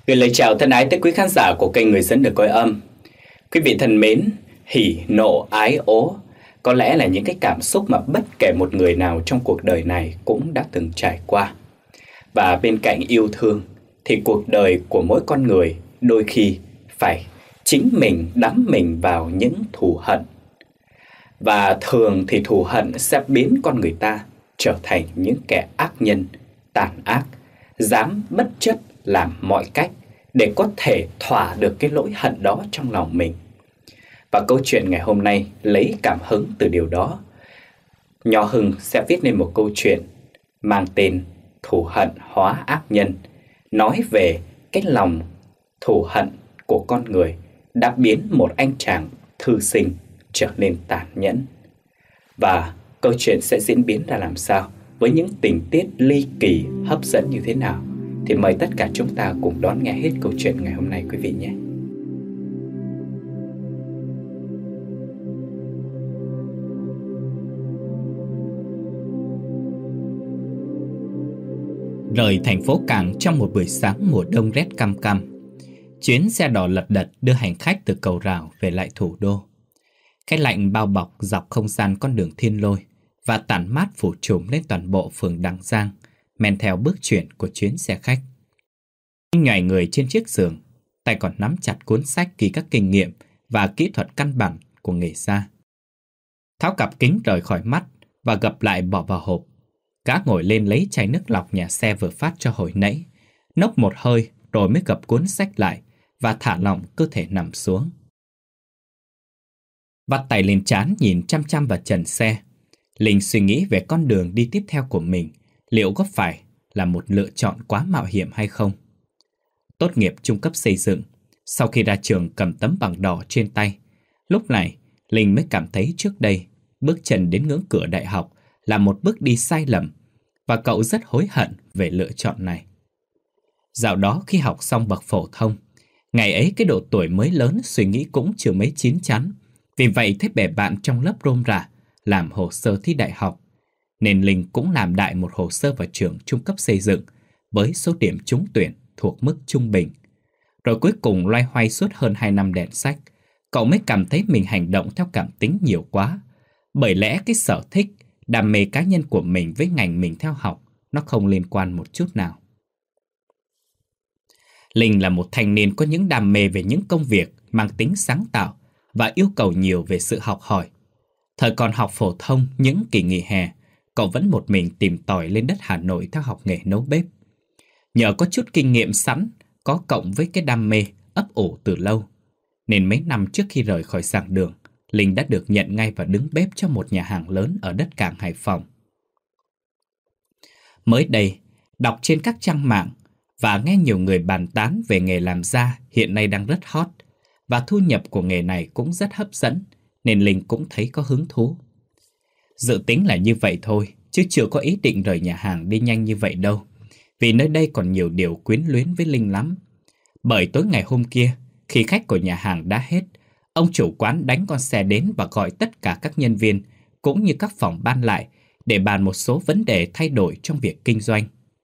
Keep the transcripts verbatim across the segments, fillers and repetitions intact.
Gửi lời chào thân ái tới quý khán giả của kênh Người Dẫn Được Cõi Âm. Quý vị thân mến, hỉ, nộ, ái, ố có lẽ là những cái cảm xúc mà bất kể một người nào trong cuộc đời này cũng đã từng trải qua. Và bên cạnh yêu thương thì cuộc đời của mỗi con người đôi khi phải chính mình đắm mình vào những thù hận. Và thường thì thù hận sẽ biến con người ta trở thành những kẻ ác nhân, tàn ác, dám bất chấp làm mọi cách để có thể thỏa được cái lỗi hận đó trong lòng mình. Và câu chuyện ngày hôm nay lấy cảm hứng từ điều đó. Nho Hưng sẽ viết nên một câu chuyện mang tên Thù hận hóa ác nhân, nói về cái lòng thù hận của con người đã biến một anh chàng thư sinh trở nên tàn nhẫn. Và câu chuyện sẽ diễn biến ra làm sao, với những tình tiết ly kỳ hấp dẫn như thế nào, thì mời tất cả chúng ta cùng đón nghe hết câu chuyện ngày hôm nay quý vị nhé. Rời thành phố Cảng trong một buổi sáng mùa đông rét căm căm, chuyến xe đò lật đật đưa hành khách từ cầu Rào về lại thủ đô. Cái lạnh bao bọc dọc không gian con đường thiên lôi và tản mát phủ trùm lên toàn bộ phường Đằng Giang, men theo bước chuyển của chuyến xe khách. Anh nhòi người trên chiếc giường, tay còn nắm chặt cuốn sách ghi các kinh nghiệm và kỹ thuật căn bản của nghề da. Tháo cặp kính rời khỏi mắt và gập lại bỏ vào hộp. Gã ngồi lên lấy chai nước lọc nhà xe vừa phát cho hồi nãy, nốc một hơi rồi mới gập cuốn sách lại và thả lỏng cơ thể nằm xuống. Vắt tay lên trán nhìn chăm chăm vào trần xe, Linh suy nghĩ về con đường đi tiếp theo của mình, liệu có phải là một lựa chọn quá mạo hiểm hay không. Tốt nghiệp trung cấp xây dựng, sau khi ra trường cầm tấm bằng đỏ trên tay, lúc này Linh mới cảm thấy trước đây bước chân đến ngưỡng cửa đại học là một bước đi sai lầm, và cậu rất hối hận về lựa chọn này. Dạo đó khi học xong bậc phổ thông, ngày ấy cái độ tuổi mới lớn suy nghĩ cũng chưa mấy chín chắn, vì vậy thấy bè bạn trong lớp rôm rả làm hồ sơ thi đại học, nên Linh cũng làm đại một hồ sơ vào trường trung cấp xây dựng với số điểm trúng tuyển thuộc mức trung bình. Rồi cuối cùng loay hoay suốt hơn hai năm đèn sách, cậu mới cảm thấy mình hành động theo cảm tính nhiều quá. Bởi lẽ cái sở thích, đam mê cá nhân của mình với ngành mình theo học nó không liên quan một chút nào. Linh là một thanh niên có những đam mê về những công việc mang tính sáng tạo và yêu cầu nhiều về sự học hỏi. Thời còn học phổ thông, những kỳ nghỉ hè, cậu vẫn một mình tìm tòi lên đất Hà Nội theo học nghề nấu bếp. Nhờ có chút kinh nghiệm sẵn, có cộng với cái đam mê ấp ủ từ lâu, nên mấy năm trước khi rời khỏi giảng đường, Linh đã được nhận ngay và đứng bếp cho một nhà hàng lớn ở đất Cảng Hải Phòng. Mới đây, đọc trên các trang mạng và nghe nhiều người bàn tán về nghề làm da hiện nay đang rất hot, và thu nhập của nghề này cũng rất hấp dẫn, nên Linh cũng thấy có hứng thú. Dự tính là như vậy thôi, chứ chưa có ý định rời nhà hàng đi nhanh như vậy đâu, vì nơi đây còn nhiều điều quyến luyến với Linh lắm. Bởi tối ngày hôm kia, khi khách của nhà hàng đã hết, ông chủ quán đánh con xe đến và gọi tất cả các nhân viên cũng như các phòng ban lại để bàn một số vấn đề thay đổi trong việc kinh doanh.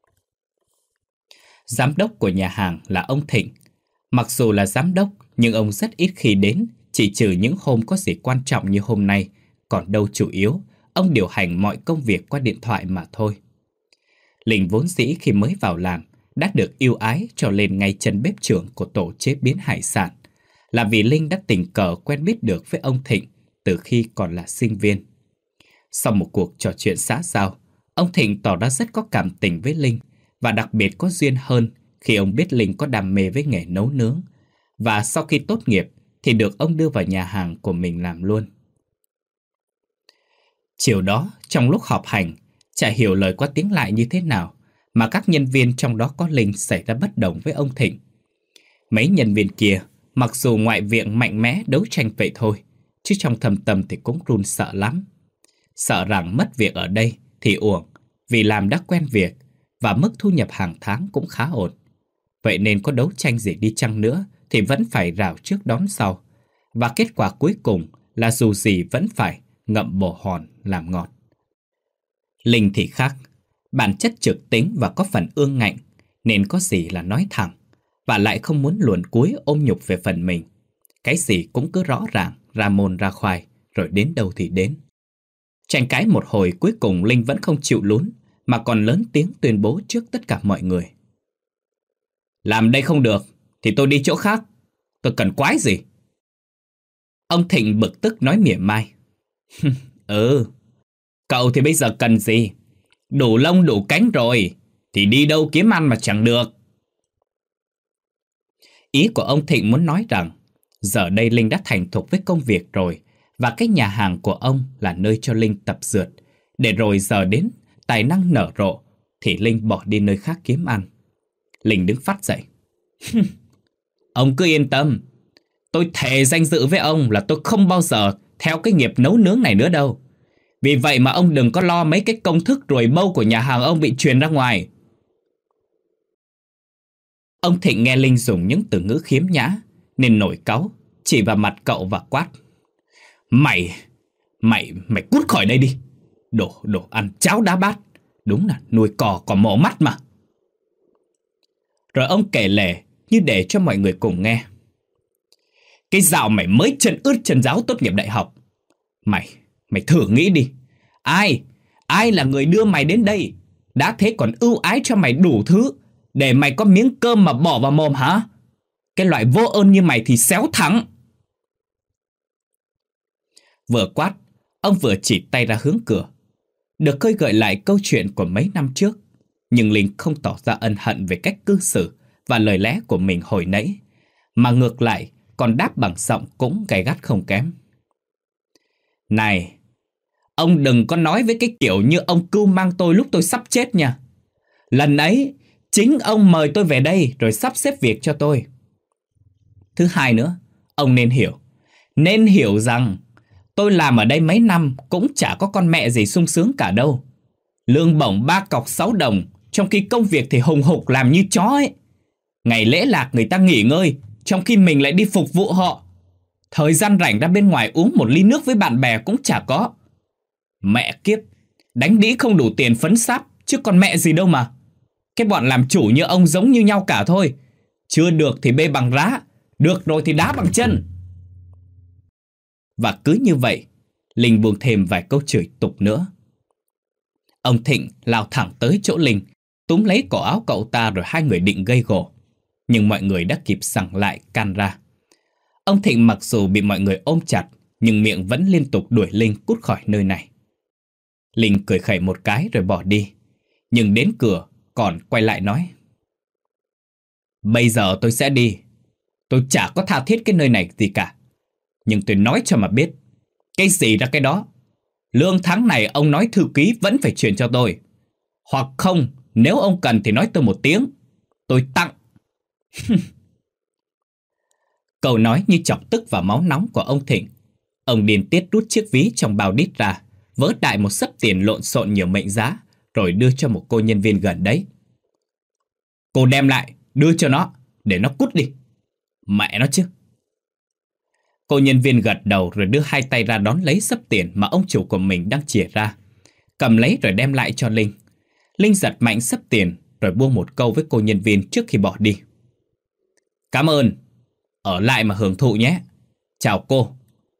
Giám đốc của nhà hàng là ông Thịnh. Mặc dù là giám đốc, nhưng ông rất ít khi đến, chỉ trừ những hôm có gì quan trọng như hôm nay, còn đâu chủ yếu, ông điều hành mọi công việc qua điện thoại mà thôi. Linh vốn dĩ khi mới vào làm, đã được ưu ái cho lên ngay chân bếp trưởng của tổ chế biến hải sản, là vì Linh đã tình cờ quen biết được với ông Thịnh từ khi còn là sinh viên. Sau một cuộc trò chuyện xã giao, ông Thịnh tỏ ra rất có cảm tình với Linh, và đặc biệt có duyên hơn khi ông biết Linh có đam mê với nghề nấu nướng, và sau khi tốt nghiệp thì được ông đưa vào nhà hàng của mình làm luôn. Chiều đó, trong lúc họp hành, chả hiểu lời qua tiếng lại như thế nào mà các nhân viên trong đó có Linh xảy ra bất đồng với ông Thịnh. Mấy nhân viên kia, mặc dù ngoại viện mạnh mẽ đấu tranh vậy thôi, chứ trong thâm tâm thì cũng run sợ lắm. Sợ rằng mất việc ở đây thì uổng, vì làm đã quen việc và mức thu nhập hàng tháng cũng khá ổn. Vậy nên có đấu tranh gì đi chăng nữa thì vẫn phải rào trước đón sau. Và kết quả cuối cùng là dù gì vẫn phải ngậm bồ hòn làm ngọt. Linh thì khác, bản chất trực tính và có phần ương ngạnh, nên có gì là nói thẳng. và lại không muốn luồn cúi ôm nhục về phần mình. Cái gì cũng cứ rõ ràng, ra môn ra khoai, rồi đến đâu thì đến. Tranh cãi một hồi, cuối cùng Linh vẫn không chịu lún, mà còn lớn tiếng tuyên bố trước tất cả mọi người. Làm đây không được, thì tôi đi chỗ khác. Tôi cần quái gì? Ông Thịnh bực tức nói mỉa mai. Ừ, cậu thì bây giờ cần gì? Đủ lông đủ cánh rồi, thì đi đâu kiếm ăn mà chẳng được. Ý của ông Thịnh muốn nói rằng giờ đây Linh đã thành thục với công việc rồi, và cái nhà hàng của ông là nơi cho Linh tập dượt, để rồi giờ đến tài năng nở rộ thì Linh bỏ đi nơi khác kiếm ăn. Linh đứng phắt dậy. Ông cứ yên tâm, tôi thề danh dự với ông là tôi không bao giờ theo cái nghiệp nấu nướng này nữa đâu. Vì vậy mà ông đừng có lo mấy cái công thức ruồi bâu của nhà hàng ông bị truyền ra ngoài. Ông Thịnh nghe Linh dùng những từ ngữ khiếm nhã nên nổi cáu, chỉ vào mặt cậu và quát. Mày, mày, mày cút khỏi đây đi. Đồ, đồ ăn cháo đá bát. Đúng là nuôi cò còn mỏ mắt mà. Rồi ông kể lể như để cho mọi người cùng nghe. Cái dạo mày mới chân ướt chân giáo tốt nghiệp đại học. Mày, mày thử nghĩ đi. Ai, ai là người đưa mày đến đây? Đã thế còn ưu ái cho mày đủ thứ để mày có miếng cơm mà bỏ vào mồm hả? Cái loại vô ơn như mày thì xéo thẳng. Vừa quát, ông vừa chỉ tay ra hướng cửa. Được khơi gợi lại câu chuyện của mấy năm trước, nhưng Linh không tỏ ra ân hận về cách cư xử và lời lẽ của mình hồi nãy, mà ngược lại còn đáp bằng giọng cũng gay gắt không kém. Này, ông đừng có nói với cái kiểu như ông cưu mang tôi lúc tôi sắp chết nha. Lần ấy, chính ông mời tôi về đây rồi sắp xếp việc cho tôi. Thứ hai nữa, ông nên hiểu, nên hiểu rằng tôi làm ở đây mấy năm cũng chả có con mẹ gì sung sướng cả đâu. Lương bổng ba cọc sáu đồng, trong khi công việc thì hùng hục làm như chó ấy. Ngày lễ lạc người ta nghỉ ngơi, trong khi mình lại đi phục vụ họ. Thời gian rảnh ra bên ngoài uống một ly nước với bạn bè cũng chả có. Mẹ kiếp, đánh đĩ không đủ tiền phấn sáp, chứ còn mẹ gì đâu mà. Cái bọn làm chủ như ông giống như nhau cả thôi. Chưa được thì bê bằng rá, được rồi thì đá bằng chân. Và cứ như vậy, Linh buông thêm vài câu chửi tục nữa. Ông Thịnh lao thẳng tới chỗ Linh, túm lấy cổ áo cậu ta rồi hai người định gây gổ. Nhưng mọi người đã kịp xằng lại can ra. Ông Thịnh mặc dù bị mọi người ôm chặt, nhưng miệng vẫn liên tục đuổi Linh cút khỏi nơi này. Linh cười khẩy một cái rồi bỏ đi. Nhưng đến cửa còn quay lại nói. Bây giờ tôi sẽ đi. Tôi chả có tha thiết cái nơi này gì cả. Nhưng tôi nói cho mà biết, cái gì ra cái đó. Lương tháng này ông nói thư ký vẫn phải chuyển cho tôi. Hoặc không, nếu ông cần thì nói tôi một tiếng, tôi tặng. Câu nói như chọc tức vào máu nóng của ông Thịnh. Ông điên tiết rút chiếc ví trong bao đít ra, vớ đại một xấp tiền lộn xộn nhiều mệnh giá, rồi đưa cho một cô nhân viên gần đấy. Cô đem lại, đưa cho nó, để nó cút đi. Mẹ nó chứ. Cô nhân viên gật đầu rồi đưa hai tay ra đón lấy xấp tiền mà ông chủ của mình đang chìa ra. Cầm lấy rồi đem lại cho Linh. Linh giật mạnh xấp tiền rồi buông một câu với cô nhân viên trước khi bỏ đi. Cảm ơn. Ở lại mà hưởng thụ nhé. Chào cô.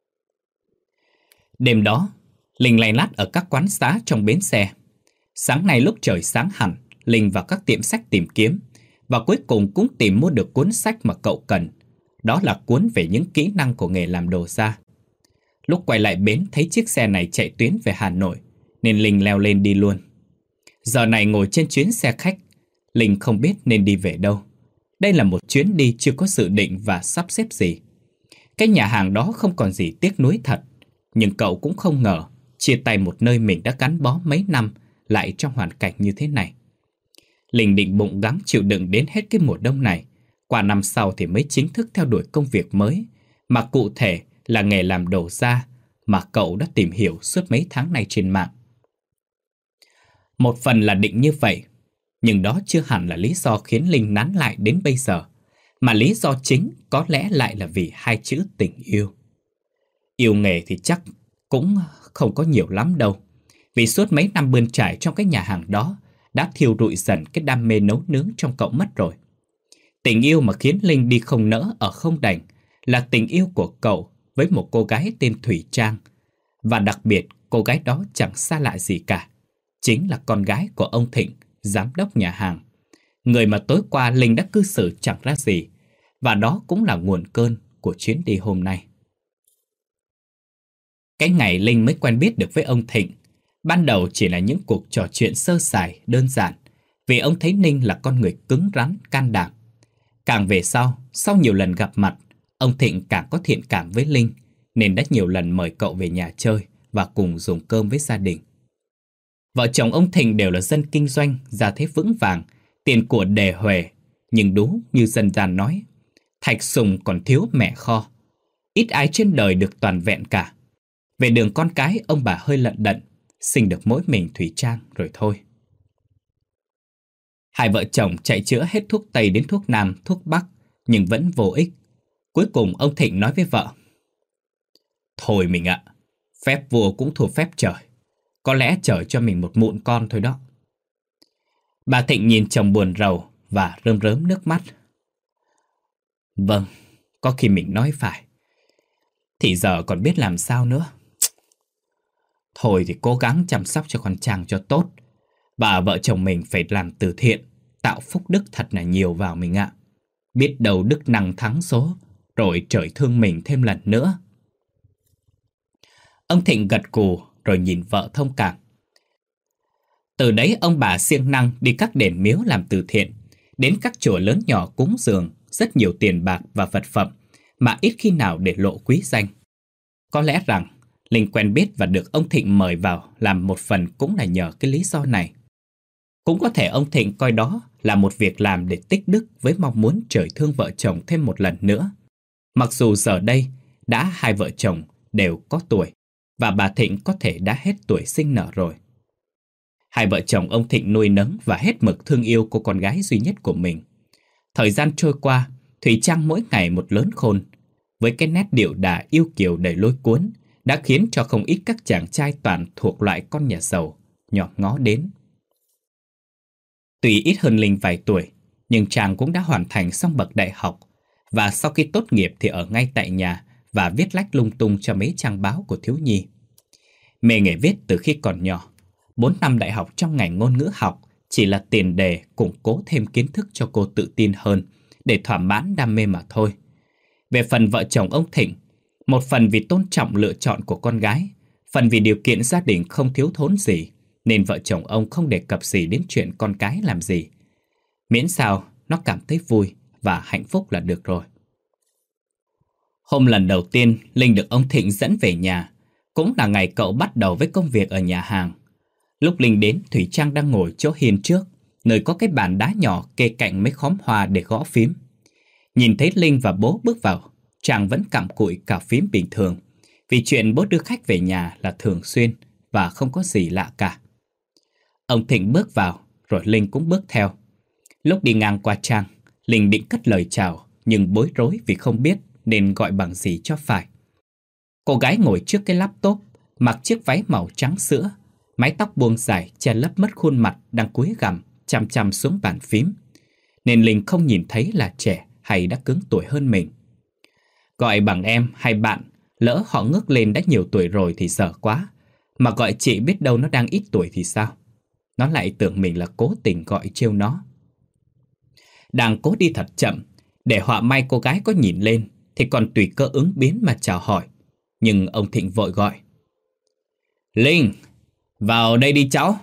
Đêm đó, Linh lay lắt ở các quán xá trong bến xe. Sáng nay lúc trời sáng hẳn, Linh vào các tiệm sách tìm kiếm, và cuối cùng cũng tìm mua được cuốn sách mà cậu cần. Đó là cuốn về những kỹ năng của nghề làm đồ da. Lúc quay lại bến thấy chiếc xe này chạy tuyến về Hà Nội, nên Linh leo lên đi luôn. Giờ này ngồi trên chuyến xe khách, Linh không biết nên đi về đâu. Đây là một chuyến đi chưa có dự định và sắp xếp gì. Cái nhà hàng đó không còn gì tiếc nuối thật, nhưng cậu cũng không ngờ chia tay một nơi mình đã gắn bó mấy năm lại trong hoàn cảnh như thế này. Linh định bụng gắng chịu đựng đến hết cái mùa đông này. Qua năm sau thì mới chính thức theo đuổi công việc mới, mà cụ thể là nghề làm đồ da mà cậu đã tìm hiểu suốt mấy tháng nay trên mạng. Một phần là định như vậy, nhưng đó chưa hẳn là lý do khiến Linh nán lại đến bây giờ, mà lý do chính có lẽ lại là vì hai chữ tình yêu. Yêu nghề thì chắc cũng không có nhiều lắm đâu, vì suốt mấy năm bươn trải trong cái nhà hàng đó đã thiêu rụi dần cái đam mê nấu nướng trong cậu mất rồi. Tình yêu mà khiến Linh đi không nỡ ở không đành là tình yêu của cậu với một cô gái tên Thủy Trang. Và đặc biệt, cô gái đó chẳng xa lạ gì cả. Chính là con gái của ông Thịnh, giám đốc nhà hàng. Người mà tối qua Linh đã cư xử chẳng ra gì. Và đó cũng là nguồn cơn của chuyến đi hôm nay. Cái ngày Linh mới quen biết được với ông Thịnh, ban đầu chỉ là những cuộc trò chuyện sơ sài, đơn giản, vì ông thấy Ninh là con người cứng rắn, can đảm. Càng về sau, sau nhiều lần gặp mặt, ông Thịnh càng có thiện cảm với Linh, nên đã nhiều lần mời cậu về nhà chơi và cùng dùng cơm với gia đình. Vợ chồng ông Thịnh đều là dân kinh doanh, gia thế vững vàng, tiền của đề huề, nhưng đúng như dân gian nói, thạch sùng còn thiếu mẹ kho. Ít ai trên đời được toàn vẹn cả. Về đường con cái, ông bà hơi lận đận, sinh được mỗi mình Thủy Trang rồi thôi. Hai vợ chồng chạy chữa hết thuốc Tây đến thuốc Nam, thuốc Bắc, nhưng vẫn vô ích. Cuối cùng ông Thịnh nói với vợ: Thôi mình ạ, phép vua cũng thua phép trời. Có lẽ trời cho mình một mụn con thôi đó. Bà Thịnh nhìn chồng buồn rầu và rơm rớm nước mắt. Vâng, có khi mình nói phải. Thì giờ còn biết làm sao nữa. Thôi thì cố gắng chăm sóc cho con Trang cho tốt. Và vợ chồng mình phải làm từ thiện, tạo phúc đức thật là nhiều vào mình ạ. Biết đâu đức năng thắng số, rồi trời thương mình thêm lần nữa. Ông Thịnh gật gù rồi nhìn vợ thông cảm. Từ đấy ông bà siêng năng đi các đền miếu làm từ thiện, đến các chùa lớn nhỏ cúng dường rất nhiều tiền bạc và vật phẩm mà ít khi nào để lộ quý danh. Có lẽ rằng Linh quen biết và được ông Thịnh mời vào làm một phần cũng là nhờ cái lý do này. Cũng có thể ông Thịnh coi đó là một việc làm để tích đức với mong muốn trời thương vợ chồng thêm một lần nữa. Mặc dù giờ đây đã hai vợ chồng đều có tuổi và bà Thịnh có thể đã hết tuổi sinh nở rồi. Hai vợ chồng ông Thịnh nuôi nấng và hết mực thương yêu cô con gái duy nhất của mình. Thời gian trôi qua, Thủy Trang mỗi ngày một lớn khôn. Với cái nét điệu đà yêu kiều đầy lôi cuốn đã khiến cho không ít các chàng trai toàn thuộc loại con nhà giàu nhòm ngó đến. Tuy ít hơn Linh vài tuổi, nhưng chàng cũng đã hoàn thành xong bậc đại học, và sau khi tốt nghiệp thì ở ngay tại nhà và viết lách lung tung cho mấy trang báo của thiếu nhi. Mê nghề viết từ khi còn nhỏ, bốn năm đại học trong ngành ngôn ngữ học chỉ là tiền đề củng cố thêm kiến thức cho cô tự tin hơn, để thỏa mãn đam mê mà thôi. Về phần vợ chồng ông Thịnh, một phần vì tôn trọng lựa chọn của con gái, phần vì điều kiện gia đình không thiếu thốn gì, nên vợ chồng ông không đề cập gì đến chuyện con cái làm gì. Miễn sao nó cảm thấy vui và hạnh phúc là được rồi. Hôm lần đầu tiên Linh được ông Thịnh dẫn về nhà, cũng là ngày cậu bắt đầu với công việc ở nhà hàng. Lúc Linh đến, Thủy Trang đang ngồi chỗ hiên trước, nơi có cái bàn đá nhỏ kê cạnh mấy khóm hoa để gõ phím. Nhìn thấy Linh và bố bước vào, Trang vẫn cặm cụi cào phím bình thường, vì chuyện bố đưa khách về nhà là thường xuyên và không có gì lạ cả. Ông Thịnh bước vào, rồi Linh cũng bước theo. Lúc đi ngang qua Trang, Linh định cất lời chào, nhưng bối rối vì không biết nên gọi bằng gì cho phải. Cô gái ngồi trước cái laptop, mặc chiếc váy màu trắng sữa, mái tóc buông dài che lấp mất khuôn mặt đang cúi gằm chằm chằm xuống bàn phím, nên Linh không nhìn thấy là trẻ hay đã cứng tuổi hơn mình. Gọi bằng em hay bạn, lỡ họ ngước lên đã nhiều tuổi rồi thì sợ quá, mà gọi chị biết đâu nó đang ít tuổi thì sao? Nó lại tưởng mình là cố tình gọi trêu nó. Đang cố đi thật chậm, để họa may cô gái có nhìn lên thì còn tùy cơ ứng biến mà chào hỏi. Nhưng ông Thịnh vội gọi: Linh, vào đây đi cháu.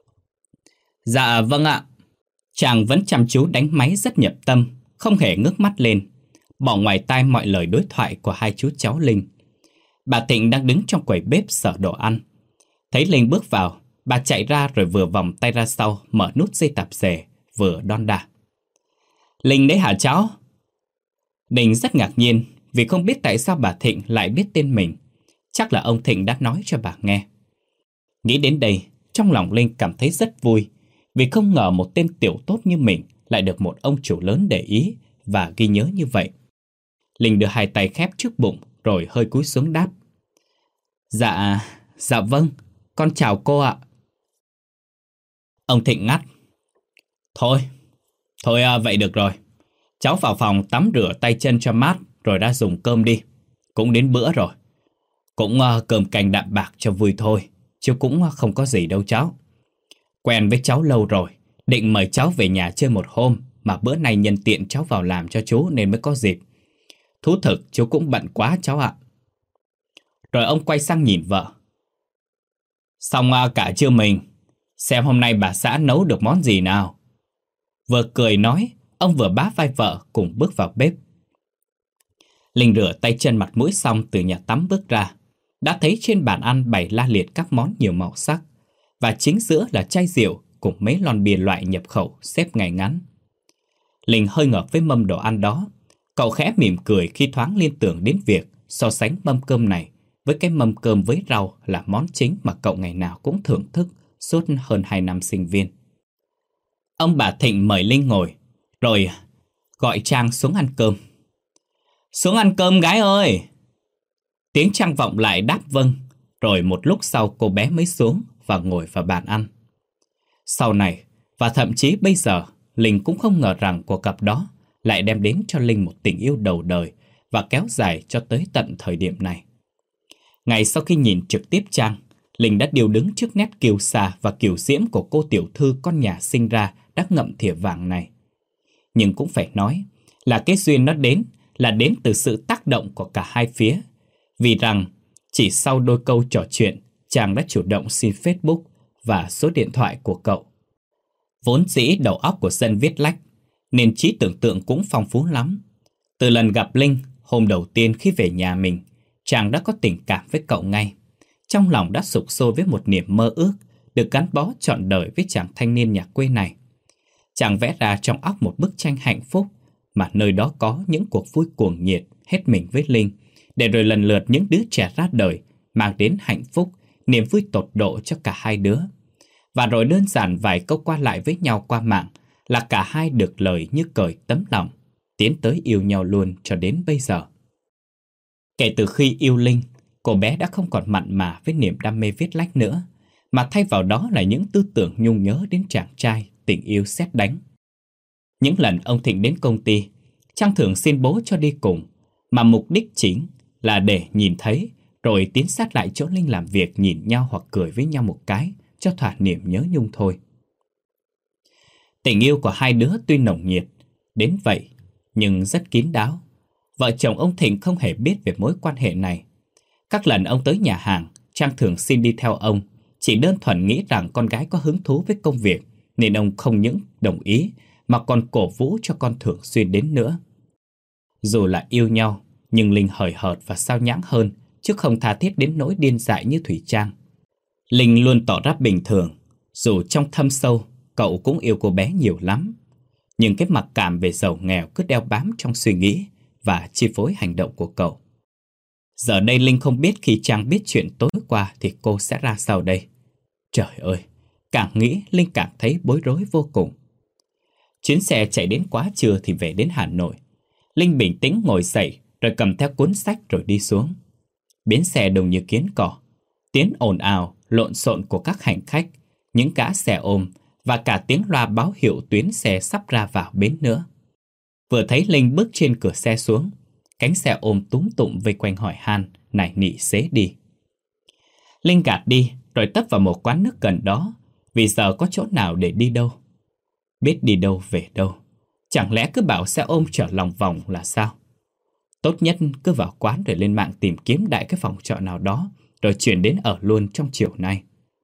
Dạ vâng ạ. Chàng vẫn chăm chú đánh máy rất nhập tâm, không hề ngước mắt lên, bỏ ngoài tai mọi lời đối thoại của hai chú cháu Linh. Bà Thịnh đang đứng trong quầy bếp sở đồ ăn. Thấy Linh bước vào, bà chạy ra rồi vừa vòng tay ra sau, mở nút dây tạp dề, vừa đon đả: Linh đấy hả cháu? Đình rất ngạc nhiên vì không biết tại sao bà Thịnh lại biết tên mình. Chắc là ông Thịnh đã nói cho bà nghe. Nghĩ đến đây, trong lòng Linh cảm thấy rất vui, vì không ngờ một tên tiểu tốt như mình lại được một ông chủ lớn để ý và ghi nhớ như vậy. Linh đưa hai tay khép trước bụng rồi hơi cúi xuống đáp: Dạ, dạ vâng, con chào cô ạ. Ông Thịnh ngắt: Thôi, thôi à, vậy được rồi. Cháu vào phòng tắm rửa tay chân cho mát rồi ra dùng cơm đi. Cũng đến bữa rồi. Cũng uh, cơm canh đạm bạc cho vui thôi, chứ cũng uh, không có gì đâu cháu. Quen với cháu lâu rồi, định mời cháu về nhà chơi một hôm, mà bữa nay nhân tiện cháu vào làm cho chú nên mới có dịp. Thú thực chú cũng bận quá cháu ạ. Rồi ông quay sang nhìn vợ. Xong uh, cả trưa mình, xem hôm nay bà xã nấu được món gì nào. Vừa cười nói, ông vừa bá vai vợ cùng bước vào bếp. Linh rửa tay chân mặt mũi xong từ nhà tắm bước ra, đã thấy trên bàn ăn bày la liệt các món nhiều màu sắc, và chính giữa là chai rượu cùng mấy lon bia loại nhập khẩu xếp ngay ngắn. Linh hơi ngợp với mâm đồ ăn đó. Cậu khẽ mỉm cười khi thoáng liên tưởng đến việc so sánh mâm cơm này với cái mâm cơm với rau là món chính mà cậu ngày nào cũng thưởng thức suốt hơn hai năm sinh viên. Ông bà Thịnh mời Linh ngồi, rồi gọi Trang xuống ăn cơm. Xuống ăn cơm gái ơi! Tiếng Trang vọng lại đáp vâng, rồi một lúc sau cô bé mới xuống và ngồi vào bàn ăn. Sau này, và thậm chí bây giờ, Linh cũng không ngờ rằng cuộc gặp đó lại đem đến cho Linh một tình yêu đầu đời và kéo dài cho tới tận thời điểm này. Ngày sau khi nhìn trực tiếp Trang, Linh đã điều đứng trước nét kiêu sa và kiều diễm của cô tiểu thư con nhà sinh ra đã ngậm thìa vàng này. Nhưng cũng phải nói là cái duyên nó đến là đến từ sự tác động của cả hai phía. Vì rằng chỉ sau đôi câu trò chuyện, Trang đã chủ động xin Facebook và số điện thoại của cậu. Vốn dĩ đầu óc của dân viết lách, nên trí tưởng tượng cũng phong phú lắm. Từ lần gặp Linh, hôm đầu tiên khi về nhà mình, Trang đã có tình cảm với cậu ngay. Trong lòng đã sục sôi với một niềm mơ ước được gắn bó trọn đời với chàng thanh niên nhà quê này. Chàng vẽ ra trong óc một bức tranh hạnh phúc, mà nơi đó có những cuộc vui cuồng nhiệt hết mình với Linh, để rồi lần lượt những đứa trẻ ra đời mang đến hạnh phúc, niềm vui tột độ cho cả hai đứa. Và rồi đơn giản vài câu qua lại với nhau qua mạng là cả hai được lời như cởi tấm lòng, tiến tới yêu nhau luôn cho đến bây giờ. Kể từ khi yêu Linh, cô bé đã không còn mặn mà với niềm đam mê viết lách nữa, mà thay vào đó là những tư tưởng nhung nhớ đến chàng trai tình yêu sét đánh. Những lần ông Thịnh đến công ty, Trang thường xin bố cho đi cùng, mà mục đích chính là để nhìn thấy rồi tiến sát lại chỗ Linh làm việc, nhìn nhau hoặc cười với nhau một cái cho thỏa niềm nhớ nhung thôi. Tình yêu của hai đứa tuy nồng nhiệt đến vậy nhưng rất kín đáo. Vợ chồng ông Thịnh không hề biết về mối quan hệ này. Các lần ông tới nhà hàng, Trang thường xin đi theo ông, chỉ đơn thuần nghĩ rằng con gái có hứng thú với công việc, nên ông không những đồng ý mà còn cổ vũ cho con thường xuyên đến nữa. Dù là yêu nhau, nhưng Linh hời hợt và xao nhãng hơn, chứ không tha thiết đến nỗi điên dại như Thủy Trang. Linh luôn tỏ ra bình thường, dù trong thâm sâu cậu cũng yêu cô bé nhiều lắm. Nhưng cái mặc cảm về giàu nghèo cứ đeo bám trong suy nghĩ và chi phối hành động của cậu. Giờ đây Linh không biết khi Trang biết chuyện tối qua thì cô sẽ ra sao đây. Trời ơi, càng nghĩ Linh càng thấy bối rối vô cùng. Chuyến xe chạy đến quá trưa thì về đến Hà Nội. Linh bình tĩnh ngồi dậy rồi cầm theo cuốn sách rồi đi xuống. Bến xe đông như kiến cỏ, tiếng ồn ào, lộn xộn của các hành khách, những gã xe ôm và cả tiếng loa báo hiệu tuyến xe sắp ra vào bến nữa. Vừa thấy Linh bước trên cửa xe xuống, cánh xe ôm túm tụm vây quanh hỏi han, nài nị xế đi. Linh gạt đi rồi tấp vào một quán nước gần đó, vì giờ có chỗ nào để đi đâu. Biết đi đâu về đâu, chẳng lẽ cứ bảo xe ôm chở lòng vòng là sao? Tốt nhất cứ vào quán rồi lên mạng tìm kiếm đại cái phòng trọ nào đó, rồi chuyển đến ở luôn trong chiều nay.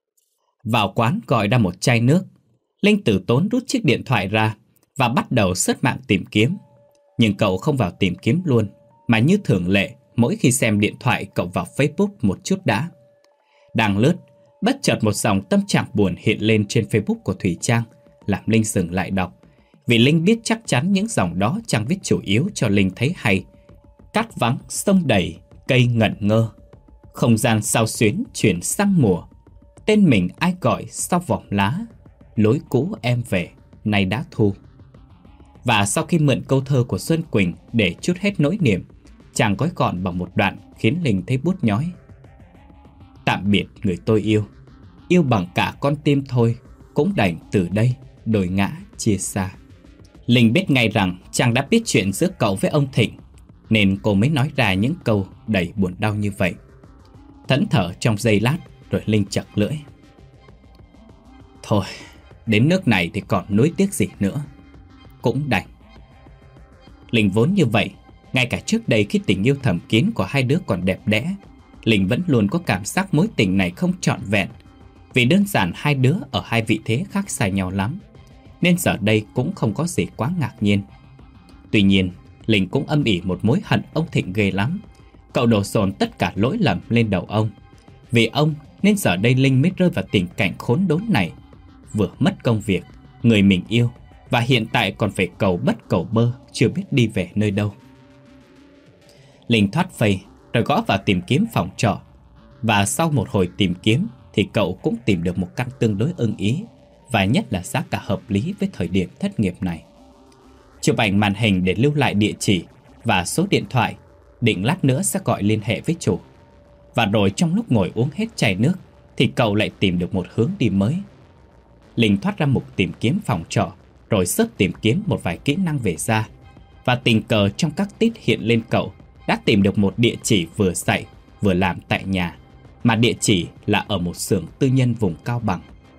Vào quán gọi ra một chai nước, Linh tử tốn rút chiếc điện thoại ra và bắt đầu search mạng tìm kiếm. Nhưng cậu không vào tìm kiếm luôn, mà như thường lệ, mỗi khi xem điện thoại cậu vào Facebook một chút đã. Đang lướt, bất chợt một dòng tâm trạng buồn hiện lên trên Facebook của Thủy Trang, làm Linh dừng lại đọc. Vì Linh biết chắc chắn những dòng đó Trang viết chủ yếu cho Linh thấy hay. Cát vắng, sông đầy, cây ngẩn ngơ, không gian sao xuyến chuyển sang mùa. Tên mình ai gọi sau vòng lá, lối cũ em về, nay đã thu. Và sau khi mượn câu thơ của Xuân Quỳnh để trút hết nỗi niềm, chàng gói gọn bằng một đoạn khiến Linh thấy buốt nhói. Tạm biệt người tôi yêu, yêu bằng cả con tim thôi, cũng đành từ đây đồi ngã chia xa. Linh biết ngay rằng chàng đã biết chuyện giữa cậu với ông Thịnh, nên cô mới nói ra những câu đầy buồn đau như vậy. Thẫn thờ trong giây lát rồi Linh chật lưỡi. Thôi, đến nước này thì còn nuối tiếc gì nữa, cũng đành. Linh vốn như vậy. Ngay cả trước đây khi tình yêu thầm kín của hai đứa còn đẹp đẽ, Linh vẫn luôn có cảm giác mối tình này không trọn vẹn. Vì đơn giản hai đứa ở hai vị thế khác xa nhau lắm, nên giờ đây cũng không có gì quá ngạc nhiên. Tuy nhiên, Linh cũng âm ỉ một mối hận ông Thịnh ghê lắm. Cậu đổ dồn tất cả lỗi lầm lên đầu ông. Vì ông nên giờ đây Linh mới rơi vào tình cảnh khốn đốn này. Vừa mất công việc, người mình yêu, và hiện tại còn phải cầu bất cầu bơ, chưa biết đi về nơi đâu. Linh thoát phây rồi gõ vào tìm kiếm phòng trọ. Và sau một hồi tìm kiếm thì cậu cũng tìm được một căn tương đối ưng ý, và nhất là giá cả hợp lý với thời điểm thất nghiệp này. Chụp ảnh màn hình để lưu lại địa chỉ và số điện thoại, định lát nữa sẽ gọi liên hệ với chủ. Và rồi trong lúc ngồi uống hết chai nước thì cậu lại tìm được một hướng đi mới. Linh thoát ra mục tìm kiếm phòng trọ, rồi search tìm kiếm một vài kỹ năng về da. Và tình cờ trong các tít hiện lên cậu đã tìm được một địa chỉ vừa dạy vừa làm tại nhà, mà địa chỉ là ở một xưởng tư nhân vùng Cao Bằng.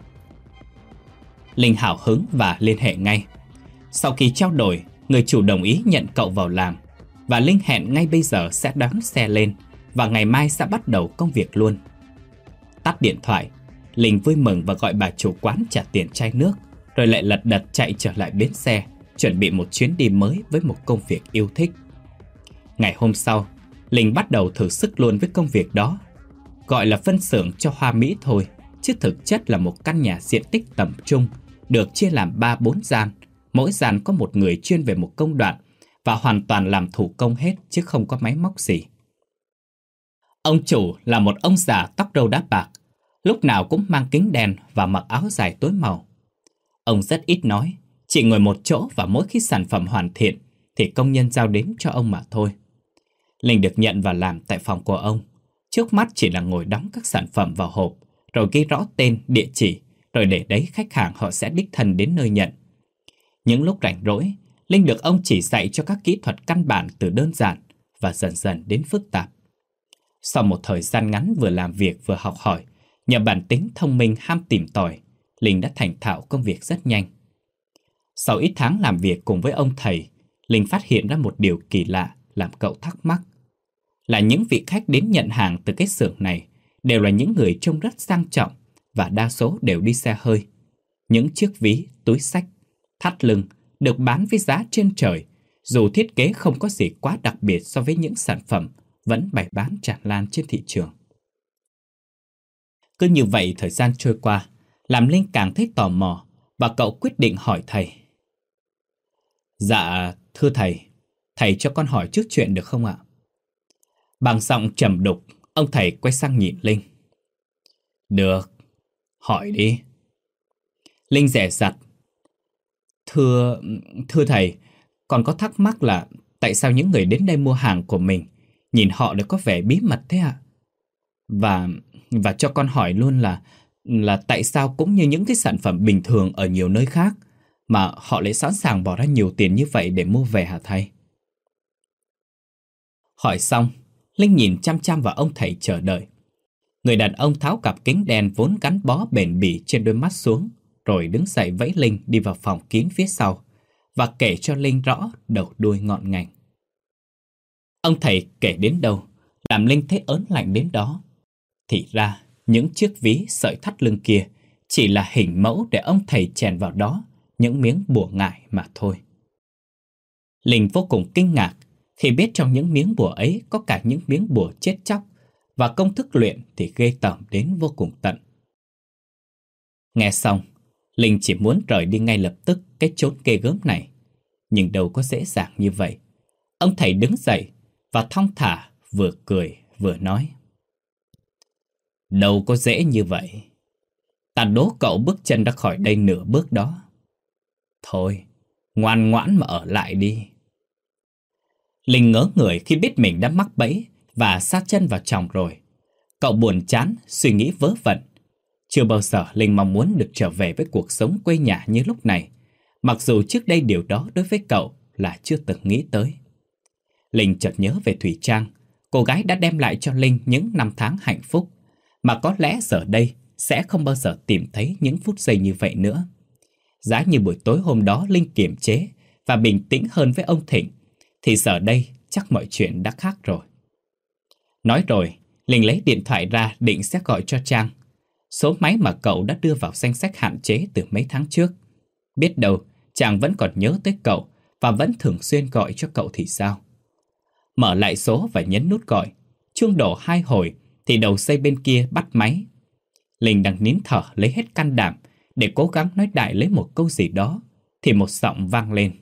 Linh hào hứng và liên hệ ngay. Sau khi trao đổi, người chủ đồng ý nhận cậu vào làm, và Linh hẹn ngay bây giờ sẽ đón xe lên và ngày mai sẽ bắt đầu công việc luôn. Tắt điện thoại, Linh vui mừng và gọi bà chủ quán trả tiền chai nước, rồi lại lật đật chạy trở lại bến xe, chuẩn bị một chuyến đi mới với một công việc yêu thích. Ngày hôm sau, Linh bắt đầu thử sức luôn với công việc đó. Gọi là phân xưởng cho hoa mỹ thôi, chứ thực chất là một căn nhà diện tích tầm trung, được chia làm ba bốn gian. Mỗi gian có một người chuyên về một công đoạn, và hoàn toàn làm thủ công hết chứ không có máy móc gì. Ông chủ là một ông già tóc râu đá bạc, lúc nào cũng mang kính đen và mặc áo dài tối màu. Ông rất ít nói, chỉ ngồi một chỗ, và mỗi khi sản phẩm hoàn thiện thì công nhân giao đến cho ông mà thôi. Linh được nhận và làm tại phòng của ông. Trước mắt chỉ là ngồi đóng các sản phẩm vào hộp, rồi ghi rõ tên, địa chỉ, rồi để đấy khách hàng họ sẽ đích thân đến nơi nhận. Những lúc rảnh rỗi, Linh được ông chỉ dạy cho các kỹ thuật căn bản từ đơn giản và dần dần đến phức tạp. Sau một thời gian ngắn vừa làm việc vừa học hỏi, nhờ bản tính thông minh ham tìm tòi, Linh đã thành thạo công việc rất nhanh. Sau ít tháng làm việc cùng với ông thầy, Linh phát hiện ra một điều kỳ lạ làm cậu thắc mắc. Là những vị khách đến nhận hàng từ cái xưởng này đều là những người trông rất sang trọng, và đa số đều đi xe hơi. Những chiếc ví, túi xách, thắt lưng được bán với giá trên trời, dù thiết kế không có gì quá đặc biệt so với những sản phẩm vẫn bày bán tràn lan trên thị trường. Cứ như vậy thời gian trôi qua, làm Linh càng thấy tò mò, và cậu quyết định hỏi thầy. Dạ, thưa thầy, thầy cho con hỏi chút chuyện được không ạ? Bằng giọng trầm đục, ông thầy quay sang nhìn Linh. Được, hỏi đi. Linh dè dặt. Thưa, thưa thầy, con có thắc mắc là tại sao những người đến đây mua hàng của mình nhìn họ đều có vẻ bí mật thế ạ? Và, và cho con hỏi luôn là là tại sao cũng như những cái sản phẩm bình thường ở nhiều nơi khác mà họ lại sẵn sàng bỏ ra nhiều tiền như vậy để mua về hả thầy? Hỏi xong, Linh nhìn chăm chăm vào ông thầy chờ đợi. Người đàn ông tháo cặp kính đen vốn gắn bó bền bỉ trên đôi mắt xuống, rồi đứng dậy vẫy Linh đi vào phòng kín phía sau, và kể cho Linh rõ đầu đuôi ngọn ngành. Ông thầy kể đến đâu, làm Linh thấy ớn lạnh đến đó. Thì ra, những chiếc ví sợi thắt lưng kia chỉ là hình mẫu để ông thầy chèn vào đó những miếng bùa ngải mà thôi. Linh vô cùng kinh ngạc khi biết trong những miếng bùa ấy có cả những miếng bùa chết chóc, và công thức luyện thì ghê tởm đến vô cùng tận. Nghe xong, Linh chỉ muốn rời đi ngay lập tức cái chốn ghê gớm này. Nhưng đâu có dễ dàng như vậy. Ông thầy đứng dậy và thong thả vừa cười vừa nói. Đâu có dễ như vậy. Ta đố cậu bước chân ra khỏi đây nửa bước đó. Thôi, ngoan ngoãn mà ở lại đi. Linh ngớ người khi biết mình đã mắc bẫy và sa chân vào chòng rồi. Cậu buồn chán, suy nghĩ vớ vẩn. Chưa bao giờ Linh mong muốn được trở về với cuộc sống quê nhà như lúc này, Mặc dù trước đây điều đó đối với cậu là chưa từng nghĩ tới. Linh chợt nhớ về Thủy Trang, cô gái đã đem lại cho Linh những năm tháng hạnh phúc, mà có lẽ giờ đây sẽ không bao giờ tìm thấy những phút giây như vậy nữa. Giá như buổi tối hôm đó Linh kiềm chế và bình tĩnh hơn với ông Thịnh, thì giờ đây chắc mọi chuyện đã khác rồi. Nói rồi, Linh lấy điện thoại ra định sẽ gọi cho Trang, số máy mà cậu đã đưa vào danh sách hạn chế từ mấy tháng trước. Biết đâu Trang vẫn còn nhớ tới cậu và vẫn thường xuyên gọi cho cậu thì sao. Mở lại số và nhấn nút gọi. Chuông đổ hai hồi thì đầu dây bên kia bắt máy. Linh đang nín thở lấy hết can đảm để cố gắng nói đại lấy một câu gì đó, thì một giọng vang lên.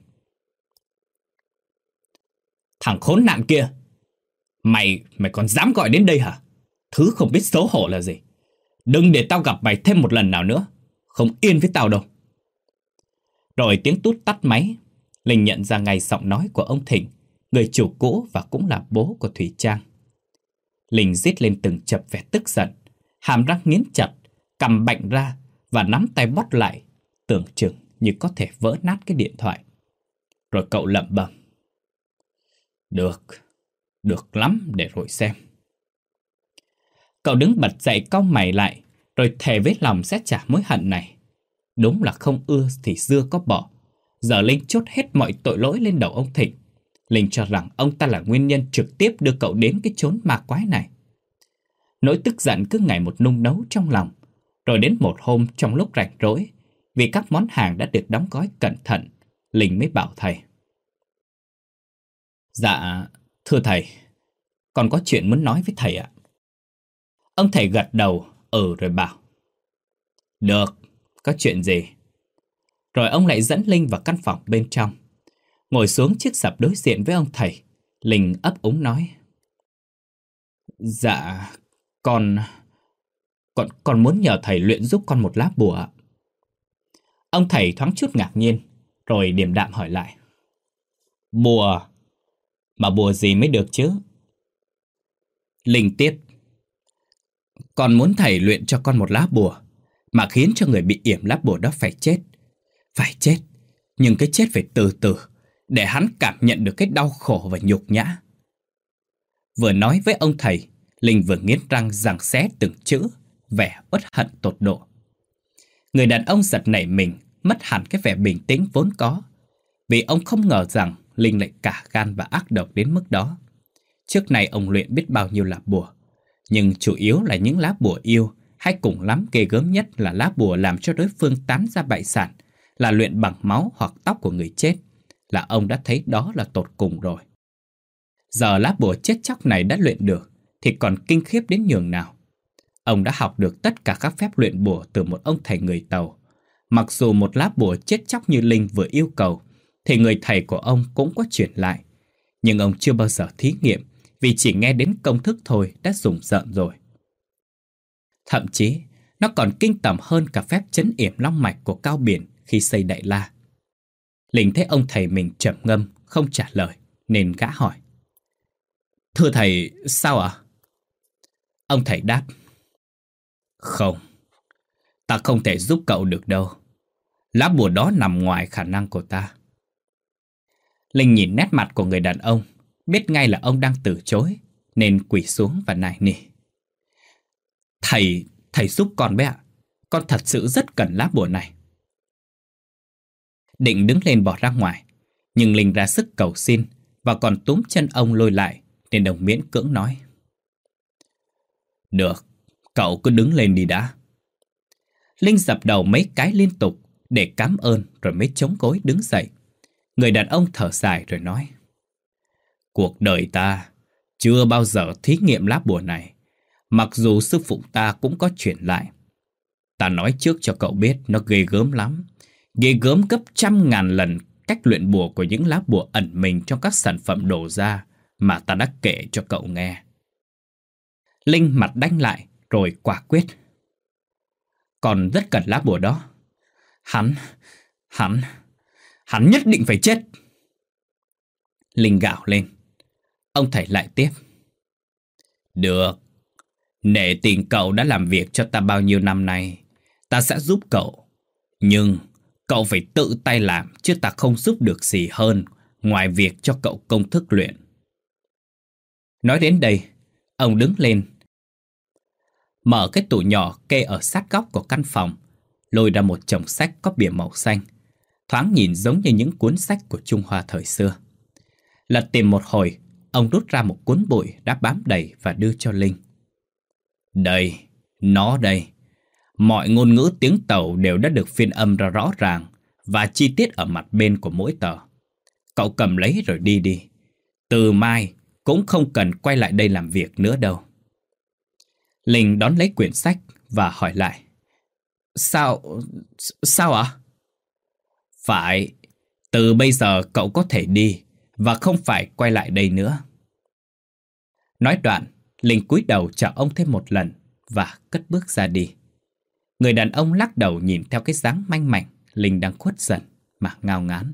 Thằng khốn nạn kia! Mày, mày còn dám gọi đến đây hả? Thứ không biết xấu hổ là gì? Đừng để tao gặp mày thêm một lần nào nữa. Không yên với tao đâu. Rồi tiếng tút tắt máy. Linh nhận ra ngay giọng nói của ông Thịnh, người chủ cũ và cũng là bố của Thủy Trang. Linh rít lên từng chập vẻ tức giận, hàm răng nghiến chặt, cằm bạnh ra và nắm tay bóp lại, tưởng chừng như có thể vỡ nát cái điện thoại. Rồi cậu lẩm bẩm. Được, được lắm, để rồi xem. Cậu đứng bật dậy cau mày lại, rồi thề với lòng sẽ trả mối hận này. Đúng là không ưa thì dưa có bỏ. Giờ Linh chốt hết mọi tội lỗi lên đầu ông Thịnh. Linh cho rằng ông ta là nguyên nhân trực tiếp đưa cậu đến cái chốn ma quái này. Nỗi tức giận cứ ngày một nung nấu trong lòng. Rồi đến một hôm trong lúc rảnh rỗi, vì các món hàng đã được đóng gói cẩn thận, Linh mới bảo thầy. Dạ, thưa thầy, con có chuyện muốn nói với thầy ạ. Ông thầy gật đầu, ừ rồi bảo. Được, có chuyện gì? Rồi ông lại dẫn Linh vào căn phòng bên trong. Ngồi xuống chiếc sập đối diện với ông thầy, Linh ấp úng nói. Dạ, con... Con, con muốn nhờ thầy luyện giúp con một lá bùa ạ. Ông thầy thoáng chút ngạc nhiên, rồi điềm đạm hỏi lại. Bùa? Mà bùa gì mới được chứ? Linh tiếp. Con muốn thầy luyện cho con một lá bùa, mà khiến cho người bị yểm lá bùa đó phải chết. Phải chết, nhưng cái chết phải từ từ, để hắn cảm nhận được cái đau khổ và nhục nhã. Vừa nói với ông thầy, Linh vừa nghiến răng giằng xé từng chữ, vẻ uất hận tột độ. Người đàn ông giật nảy mình, mất hẳn cái vẻ bình tĩnh vốn có, vì ông không ngờ rằng Linh lại cả gan và ác độc đến mức đó. Trước này ông luyện biết bao nhiêu lá bùa, nhưng chủ yếu là những lá bùa yêu, hay cùng lắm ghê gớm nhất là lá bùa làm cho đối phương tán ra bại sản, là luyện bằng máu hoặc tóc của người chết, là ông đã thấy đó là tột cùng rồi. Giờ lá bùa chết chóc này đã luyện được, thì còn kinh khiếp đến nhường nào. Ông đã học được tất cả các phép luyện bùa từ một ông thầy người Tàu. Mặc dù một lá bùa chết chóc như Linh vừa yêu cầu, thì người thầy của ông cũng có truyền lại. Nhưng ông chưa bao giờ thí nghiệm, vì chỉ nghe đến công thức thôi đã rùng rợn rồi. Thậm chí, nó còn kinh tởm hơn cả phép trấn yểm long mạch của Cao Biển khi xây Đại La. Linh thấy ông thầy mình trầm ngâm, không trả lời, nên gã hỏi. Thưa thầy, sao ạ? Ông thầy đáp. Không, ta không thể giúp cậu được đâu. Lá bùa đó nằm ngoài khả năng của ta. Linh nhìn nét mặt của người đàn ông, biết ngay là ông đang từ chối, nên quỳ xuống và nài nỉ. Thầy, thầy giúp con bé ạ. Con thật sự rất cần lá bùa này. Định đứng lên bỏ ra ngoài, nhưng Linh ra sức cầu xin và còn túm chân ông lôi lại, nên ông miễn cưỡng nói. Được, cậu cứ đứng lên đi đã. Linh dập đầu mấy cái liên tục để cảm ơn, rồi mới chống gối đứng dậy. Người đàn ông thở dài rồi nói. Cuộc đời ta chưa bao giờ thí nghiệm lá bùa này, mặc dù sư phụ ta cũng có truyền lại. Ta nói trước cho cậu biết nó ghê gớm lắm, ghê gớm gấp trăm ngàn lần cách luyện bùa của những lá bùa ẩn mình trong các sản phẩm đổ ra mà ta đã kể cho cậu nghe. Linh mặt đanh lại rồi quả quyết. Còn rất cần lá bùa đó. Hắn, hắn, hắn nhất định phải chết. Linh gào lên. Ông thầy lại tiếp. Được, nể tình cậu đã làm việc cho ta bao nhiêu năm nay, ta sẽ giúp cậu. Nhưng Cậu phải tự tay làm, chứ ta không giúp được gì hơn ngoài việc cho cậu công thức luyện. Nói đến đây, ông đứng lên, mở cái tủ nhỏ kê ở sát góc của căn phòng, lôi ra một chồng sách có bìa màu xanh, thoáng nhìn giống như những cuốn sách của Trung Hoa thời xưa. Lật tìm một hồi, ông rút ra một cuốn bụi đã bám đầy và đưa cho Linh. Đây, nó đây. Mọi ngôn ngữ tiếng Tàu đều đã được phiên âm ra rõ ràng và chi tiết ở mặt bên của mỗi tờ. Cậu cầm lấy rồi đi đi. Từ mai cũng không cần quay lại đây làm việc nữa đâu. Linh đón lấy quyển sách và hỏi lại. Sao... sao ạ? Phải, từ bây giờ cậu có thể đi và không phải quay lại đây nữa. Nói đoạn, Linh cúi đầu chào ông thêm một lần và cất bước ra đi. Người đàn ông lắc đầu nhìn theo cái dáng manh mảnh Linh đang khuất dần mà ngao ngán.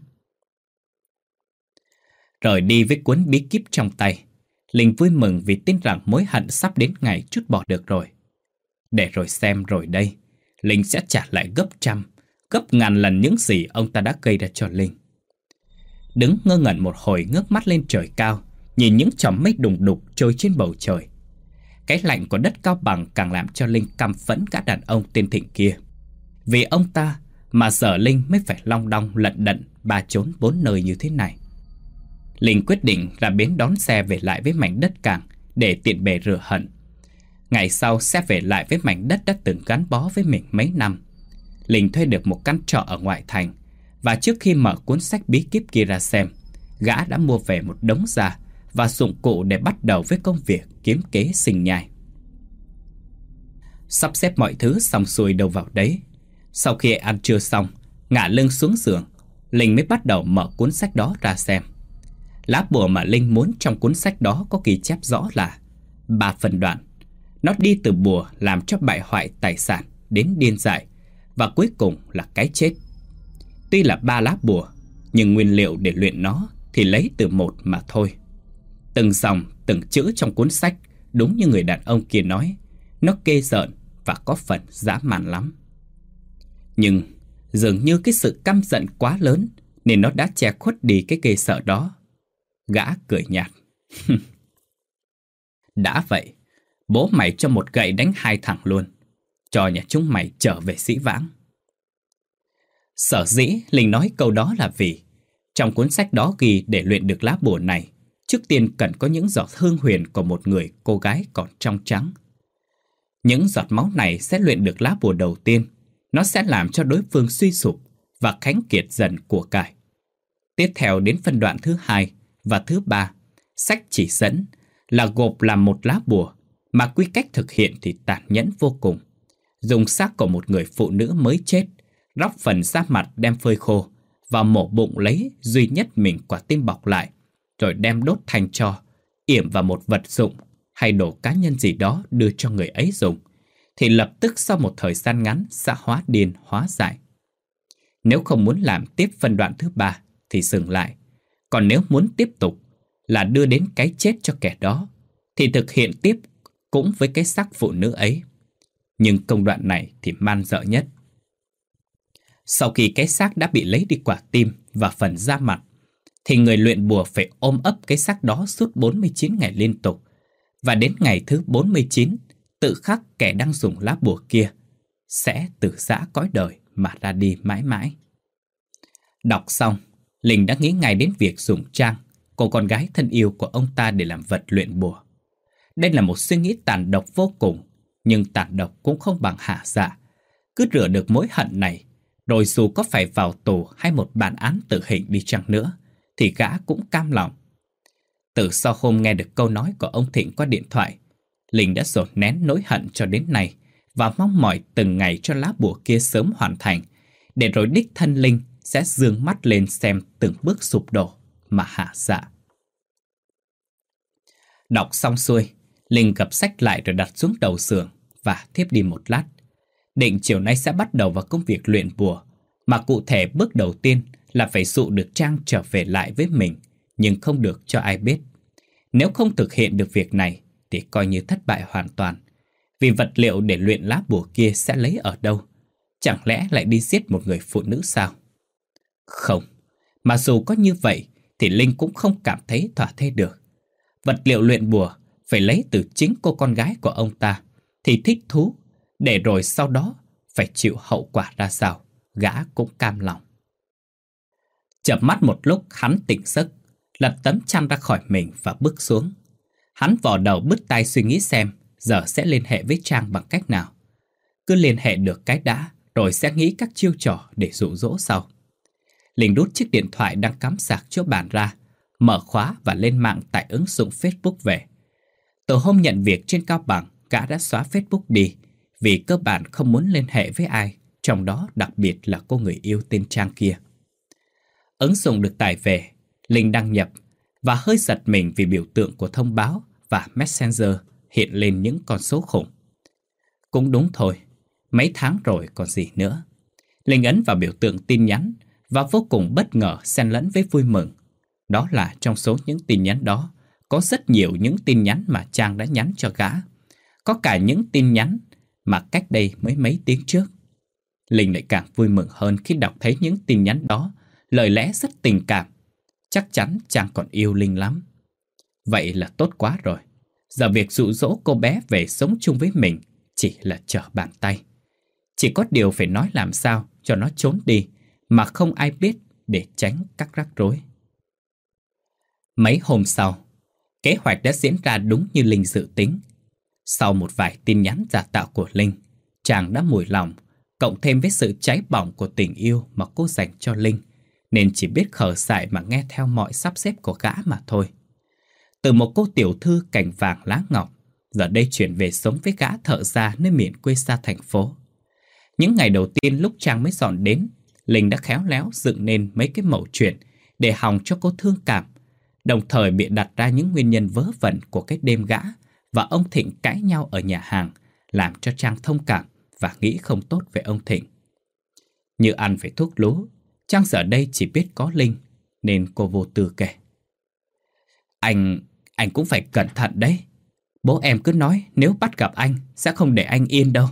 Rời đi với cuốn bí kíp trong tay, Linh vui mừng vì tin rằng mối hận sắp đến ngày trút bỏ được rồi. Để rồi xem rồi đây, Linh sẽ trả lại gấp trăm, gấp ngàn lần những gì ông ta đã gây ra cho Linh. Đứng ngơ ngẩn một hồi, ngước mắt lên trời cao, nhìn những chòm mây đùng đục trôi trên bầu trời. Cái lạnh của đất Cao Bằng càng làm cho Linh căm phẫn gã đàn ông tên Thịnh kia. Vì ông ta mà giờ Linh mới phải long đong lận đận ba chốn bốn nơi như thế này. Linh quyết định ra bến đón xe về lại với mảnh đất cảng để tiện bề rửa hận. Ngày sau sẽ về lại với mảnh đất đã từng gắn bó với mình mấy năm. Linh thuê được một căn trọ ở ngoại thành, và trước khi mở cuốn sách bí kíp kia ra xem, gã đã mua về một đống da và dụng cụ để bắt đầu với công việc kiếm kế sinh nhai. Sắp xếp mọi thứ xong xuôi đâu vào đấy. Sau khi ăn trưa xong, ngả lưng xuống giường, Linh mới bắt đầu mở cuốn sách đó ra xem. Lá bùa mà Linh muốn trong cuốn sách đó có ghi chép rõ là ba phân đoạn. Nó đi từ bùa làm cho bại hoại tài sản đến điên dại, và cuối cùng là cái chết. Tuy là ba lá bùa, nhưng nguyên liệu để luyện nó thì lấy từ một mà thôi. Từng dòng, từng chữ trong cuốn sách đúng như người đàn ông kia nói, nó ghê rợn và có phần dã man lắm. Nhưng dường như cái sự căm giận quá lớn nên nó đã che khuất đi cái ghê sợ đó. Gã cười nhạt. Đã vậy, bố mày cho một gậy đánh hai thằng luôn, cho nhà chúng mày trở về dĩ vãng. Sở dĩ Linh nói câu đó là vì trong cuốn sách đó ghi để luyện được lá bùa này, trước tiên cần có những giọt hương huyền của một người cô gái còn trong trắng. Những giọt máu này sẽ luyện được lá bùa đầu tiên. Nó sẽ làm cho đối phương suy sụp và khánh kiệt dần của cải. Tiếp theo đến phân đoạn thứ hai và thứ ba, sách chỉ dẫn là gộp làm một lá bùa, mà quy cách thực hiện thì tàn nhẫn vô cùng. Dùng xác của một người phụ nữ mới chết, róc phần da mặt đem phơi khô và mổ bụng lấy duy nhất mình quả tim bọc lại, rồi đem đốt thành tro, yểm vào một vật dụng hay đồ cá nhân gì đó đưa cho người ấy dùng, thì lập tức sau một thời gian ngắn sẽ hóa điên hóa dại. Nếu không muốn làm tiếp phân đoạn thứ ba thì dừng lại. Còn nếu muốn tiếp tục là đưa đến cái chết cho kẻ đó, thì thực hiện tiếp cũng với cái xác phụ nữ ấy. Nhưng công đoạn này thì man dợ nhất. Sau khi cái xác đã bị lấy đi quả tim và phần da mặt, thì người luyện bùa phải ôm ấp cái xác đó suốt bốn mươi chín ngày liên tục. Và đến ngày thứ bốn mươi chín, tự khắc kẻ đang dùng lá bùa kia sẽ từ giã cõi đời mà ra đi mãi mãi. Đọc xong, Linh đã nghĩ ngay đến việc dùng Trang, cô con gái thân yêu của ông ta, để làm vật luyện bùa. Đây là một suy nghĩ tàn độc vô cùng, nhưng tàn độc cũng không bằng hả dạ. Cứ rửa được mối hận này, rồi dù có phải vào tù hay một bản án tử hình đi chăng nữa, thì gã cũng cam lòng. Từ sau hôm nghe được câu nói của ông Thịnh qua điện thoại, Linh đã dồn nén nỗi hận cho đến nay và mong mỏi từng ngày cho lá bùa kia sớm hoàn thành, để rồi đích thân Linh sẽ dương mắt lên xem từng bước sụp đổ mà hạ dạ. Đọc xong xuôi, Linh gập sách lại rồi đặt xuống đầu giường và thiếp đi một lát. Định chiều nay sẽ bắt đầu vào công việc luyện bùa, mà cụ thể bước đầu tiên là phải dụ được Trang trở về lại với mình, nhưng không được cho ai biết. Nếu không thực hiện được việc này thì coi như thất bại hoàn toàn. Vì vật liệu để luyện lá bùa kia sẽ lấy ở đâu? Chẳng lẽ lại đi giết một người phụ nữ sao? Không, mà dù có như vậy thì Linh cũng không cảm thấy thỏa thê được. Vật liệu luyện bùa phải lấy từ chính cô con gái của ông ta thì thích thú, để rồi sau đó phải chịu hậu quả ra sao, gã cũng cam lòng. Chợp mắt một lúc hắn tỉnh giấc, lật tấm chăn ra khỏi mình và bước xuống. Hắn vò đầu bứt tai suy nghĩ xem giờ sẽ liên hệ với Trang bằng cách nào. Cứ liên hệ được cái đã, rồi sẽ nghĩ các chiêu trò để dụ dỗ sau. Linh rút chiếc điện thoại đang cắm sạc chỗ bàn ra, mở khóa và lên mạng tải ứng dụng Facebook về. Từ hôm nhận việc trên Cao Bằng, gã đã xóa Facebook đi vì cơ bản không muốn liên hệ với ai, trong đó đặc biệt là cô người yêu tên Trang kia. Ứng dụng được tải về, Linh đăng nhập và hơi giật mình vì biểu tượng của thông báo và Messenger hiện lên những con số khủng. Cũng đúng thôi, mấy tháng rồi còn gì nữa. Linh ấn vào biểu tượng tin nhắn và vô cùng bất ngờ xen lẫn với vui mừng. Đó là trong số những tin nhắn đó, có rất nhiều những tin nhắn mà Trang đã nhắn cho gã. Có cả những tin nhắn mà cách đây mới mấy tiếng trước. Linh lại càng vui mừng hơn khi đọc thấy những tin nhắn đó, lời lẽ rất tình cảm. Chắc chắn Trang còn yêu Linh lắm. Vậy là tốt quá rồi. Giờ việc dụ dỗ cô bé về sống chung với mình chỉ là trở bàn tay. Chỉ có điều phải nói làm sao cho nó trốn đi mà không ai biết để tránh các rắc rối. Mấy hôm sau, kế hoạch đã diễn ra đúng như Linh dự tính. Sau một vài tin nhắn giả tạo của Linh, Trang đã mùi lòng, cộng thêm với sự cháy bỏng của tình yêu mà cô dành cho Linh, nên chỉ biết khờ dại mà nghe theo mọi sắp xếp của gã mà thôi. Từ một cô tiểu thư cành vàng lá ngọc, giờ đây chuyển về sống với gã thợ gia nơi miền quê xa thành phố. Những ngày đầu tiên lúc Trang mới dọn đến, Linh đã khéo léo dựng nên mấy cái mẩu chuyện để hòng cho cô thương cảm, đồng thời bịa đặt ra những nguyên nhân vớ vẩn của cái đêm gã và ông Thịnh cãi nhau ở nhà hàng, làm cho Trang thông cảm và nghĩ không tốt về ông Thịnh. Như ăn phải thuốc lú, Trang giờ đây chỉ biết có Linh, nên cô vô tư kể. Anh, anh cũng phải cẩn thận đấy. Bố em cứ nói nếu bắt gặp anh sẽ không để anh yên đâu.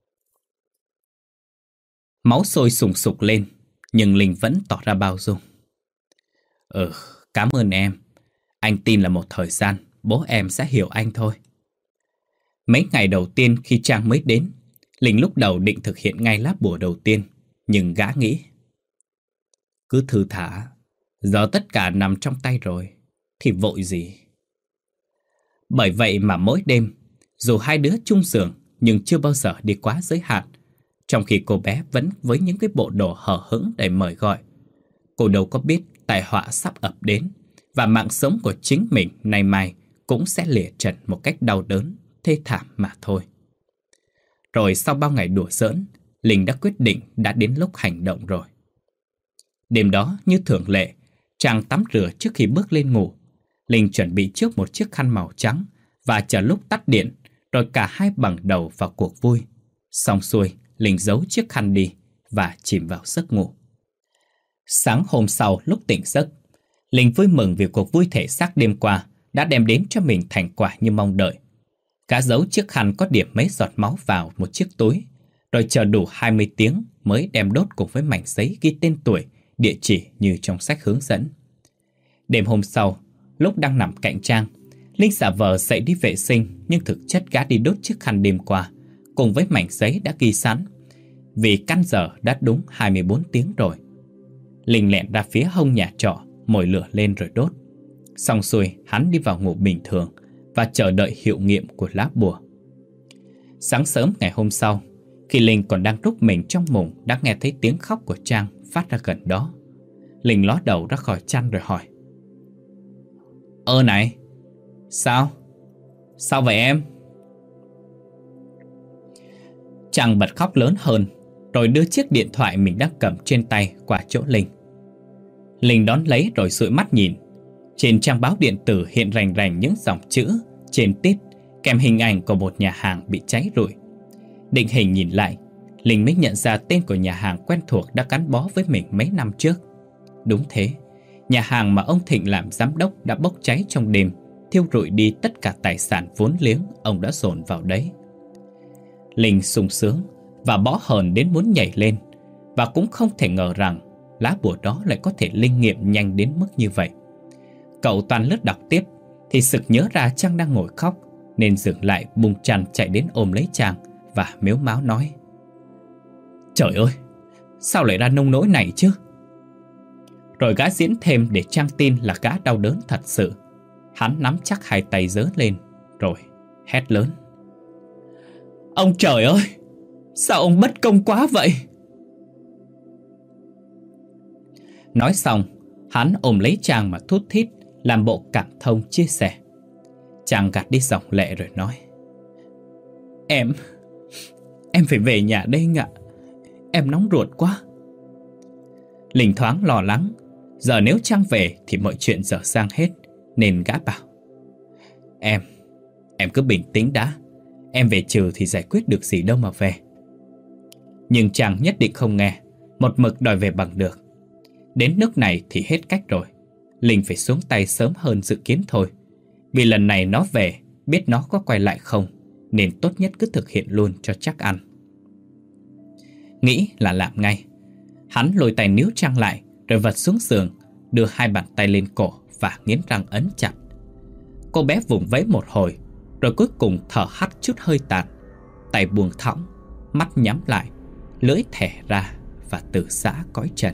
Máu sôi sùng sục lên, nhưng Linh vẫn tỏ ra bao dung. Ừ, cảm ơn em. Anh tin là một thời gian bố em sẽ hiểu anh thôi. Mấy ngày đầu tiên khi Trang mới đến, Linh lúc đầu định thực hiện ngay lá bùa đầu tiên, nhưng gã nghĩ. Cứ thư thả, giờ tất cả nằm trong tay rồi, thì vội gì. Bởi vậy mà mỗi đêm, dù hai đứa chung giường nhưng chưa bao giờ đi quá giới hạn, trong khi cô bé vẫn với những cái bộ đồ hở hững để mời gọi. Cô đâu có biết tai họa sắp ập đến, và mạng sống của chính mình nay mai cũng sẽ lìa trần một cách đau đớn, thê thảm mà thôi. Rồi sau bao ngày đùa giỡn, Linh đã quyết định đã đến lúc hành động rồi. Đêm đó như thường lệ, Trang tắm rửa trước khi bước lên ngủ. Linh chuẩn bị trước một chiếc khăn màu trắng và chờ lúc tắt điện, rồi cả hai bằng đầu vào cuộc vui. Xong xuôi, Linh giấu chiếc khăn đi và chìm vào giấc ngủ. Sáng hôm sau lúc tỉnh giấc, Linh vui mừng vì cuộc vui thể xác đêm qua đã đem đến cho mình thành quả như mong đợi. Gã giấu chiếc khăn có điểm mấy giọt máu vào một chiếc túi, rồi chờ đủ hai mươi tiếng mới đem đốt cùng với mảnh giấy ghi tên tuổi, địa chỉ như trong sách hướng dẫn. Đêm hôm sau, lúc đang nằm cạnh Trang, Linh giả vờ dậy đi vệ sinh, nhưng thực chất gã đi đốt chiếc khăn đêm qua cùng với mảnh giấy đã ghi sẵn, vì căn giờ đã đúng hai mươi bốn tiếng rồi. Linh lẹn ra phía hông nhà trọ, mồi lửa lên rồi đốt. Xong xuôi, hắn đi vào ngủ bình thường và chờ đợi hiệu nghiệm của lá bùa. Sáng sớm ngày hôm sau, khi Linh còn đang rúc mình trong mùng, đã nghe thấy tiếng khóc của Trang phát ra gần đó. Linh ló đầu ra khỏi chăn rồi hỏi. Ơ này, sao? Sao vậy em? Trang bật khóc lớn hơn, rồi đưa chiếc điện thoại mình đang cầm trên tay qua chỗ Linh. Linh đón lấy rồi dụi mắt nhìn. Trên trang báo điện tử hiện rành rành những dòng chữ trên tít kèm hình ảnh của một nhà hàng bị cháy rụi. Định hình nhìn lại, Linh mới nhận ra tên của nhà hàng quen thuộc đã gắn bó với mình mấy năm trước. Đúng thế, nhà hàng mà ông Thịnh làm giám đốc đã bốc cháy trong đêm, thiêu rụi đi tất cả tài sản vốn liếng ông đã dồn vào đấy. Linh sung sướng và bõ hờn đến muốn nhảy lên, và cũng không thể ngờ rằng lá bùa đó lại có thể linh nghiệm nhanh đến mức như vậy. Cậu toàn lướt đọc tiếp thì sực nhớ ra Trang đang ngồi khóc, nên dừng lại bung chăn chạy đến ôm lấy Trang và mếu máo nói: "Trời ơi, sao lại ra nông nỗi này chứ?" Rồi gã diễn thêm để Trang tin là gã đau đớn thật sự. Hắn nắm chắc hai tay giơ lên rồi hét lớn: "Ông trời ơi, sao ông bất công quá vậy?" Nói xong, hắn ôm lấy Trang mà thút thít, làm bộ cảm thông chia sẻ. Trang gạt đi dòng lệ rồi nói: Em, em phải về nhà đây anh ạ. Em nóng ruột quá." Linh thoáng lo lắng, giờ nếu Trang về thì mọi chuyện dở dang hết, nên gã bảo: Em, em cứ bình tĩnh đã. Em về trừ thì giải quyết được gì đâu mà về." Nhưng Trang nhất định không nghe, một mực đòi về bằng được. Đến nước này thì hết cách rồi. Linh phải xuống tay sớm hơn dự kiến thôi. Vì lần này nó về, biết nó có quay lại không, nên tốt nhất cứ thực hiện luôn cho chắc ăn. Nghĩ là làm ngay. Hắn lôi tay níu Trang lại, rồi vật xuống giường, đưa hai bàn tay lên cổ và nghiến răng ấn chặt. Cô bé vùng vẫy một hồi, rồi cuối cùng thở hắt chút hơi tàn. Tay buông thõng, mắt nhắm lại, lưỡi thẻ ra và từ giã cõi trần.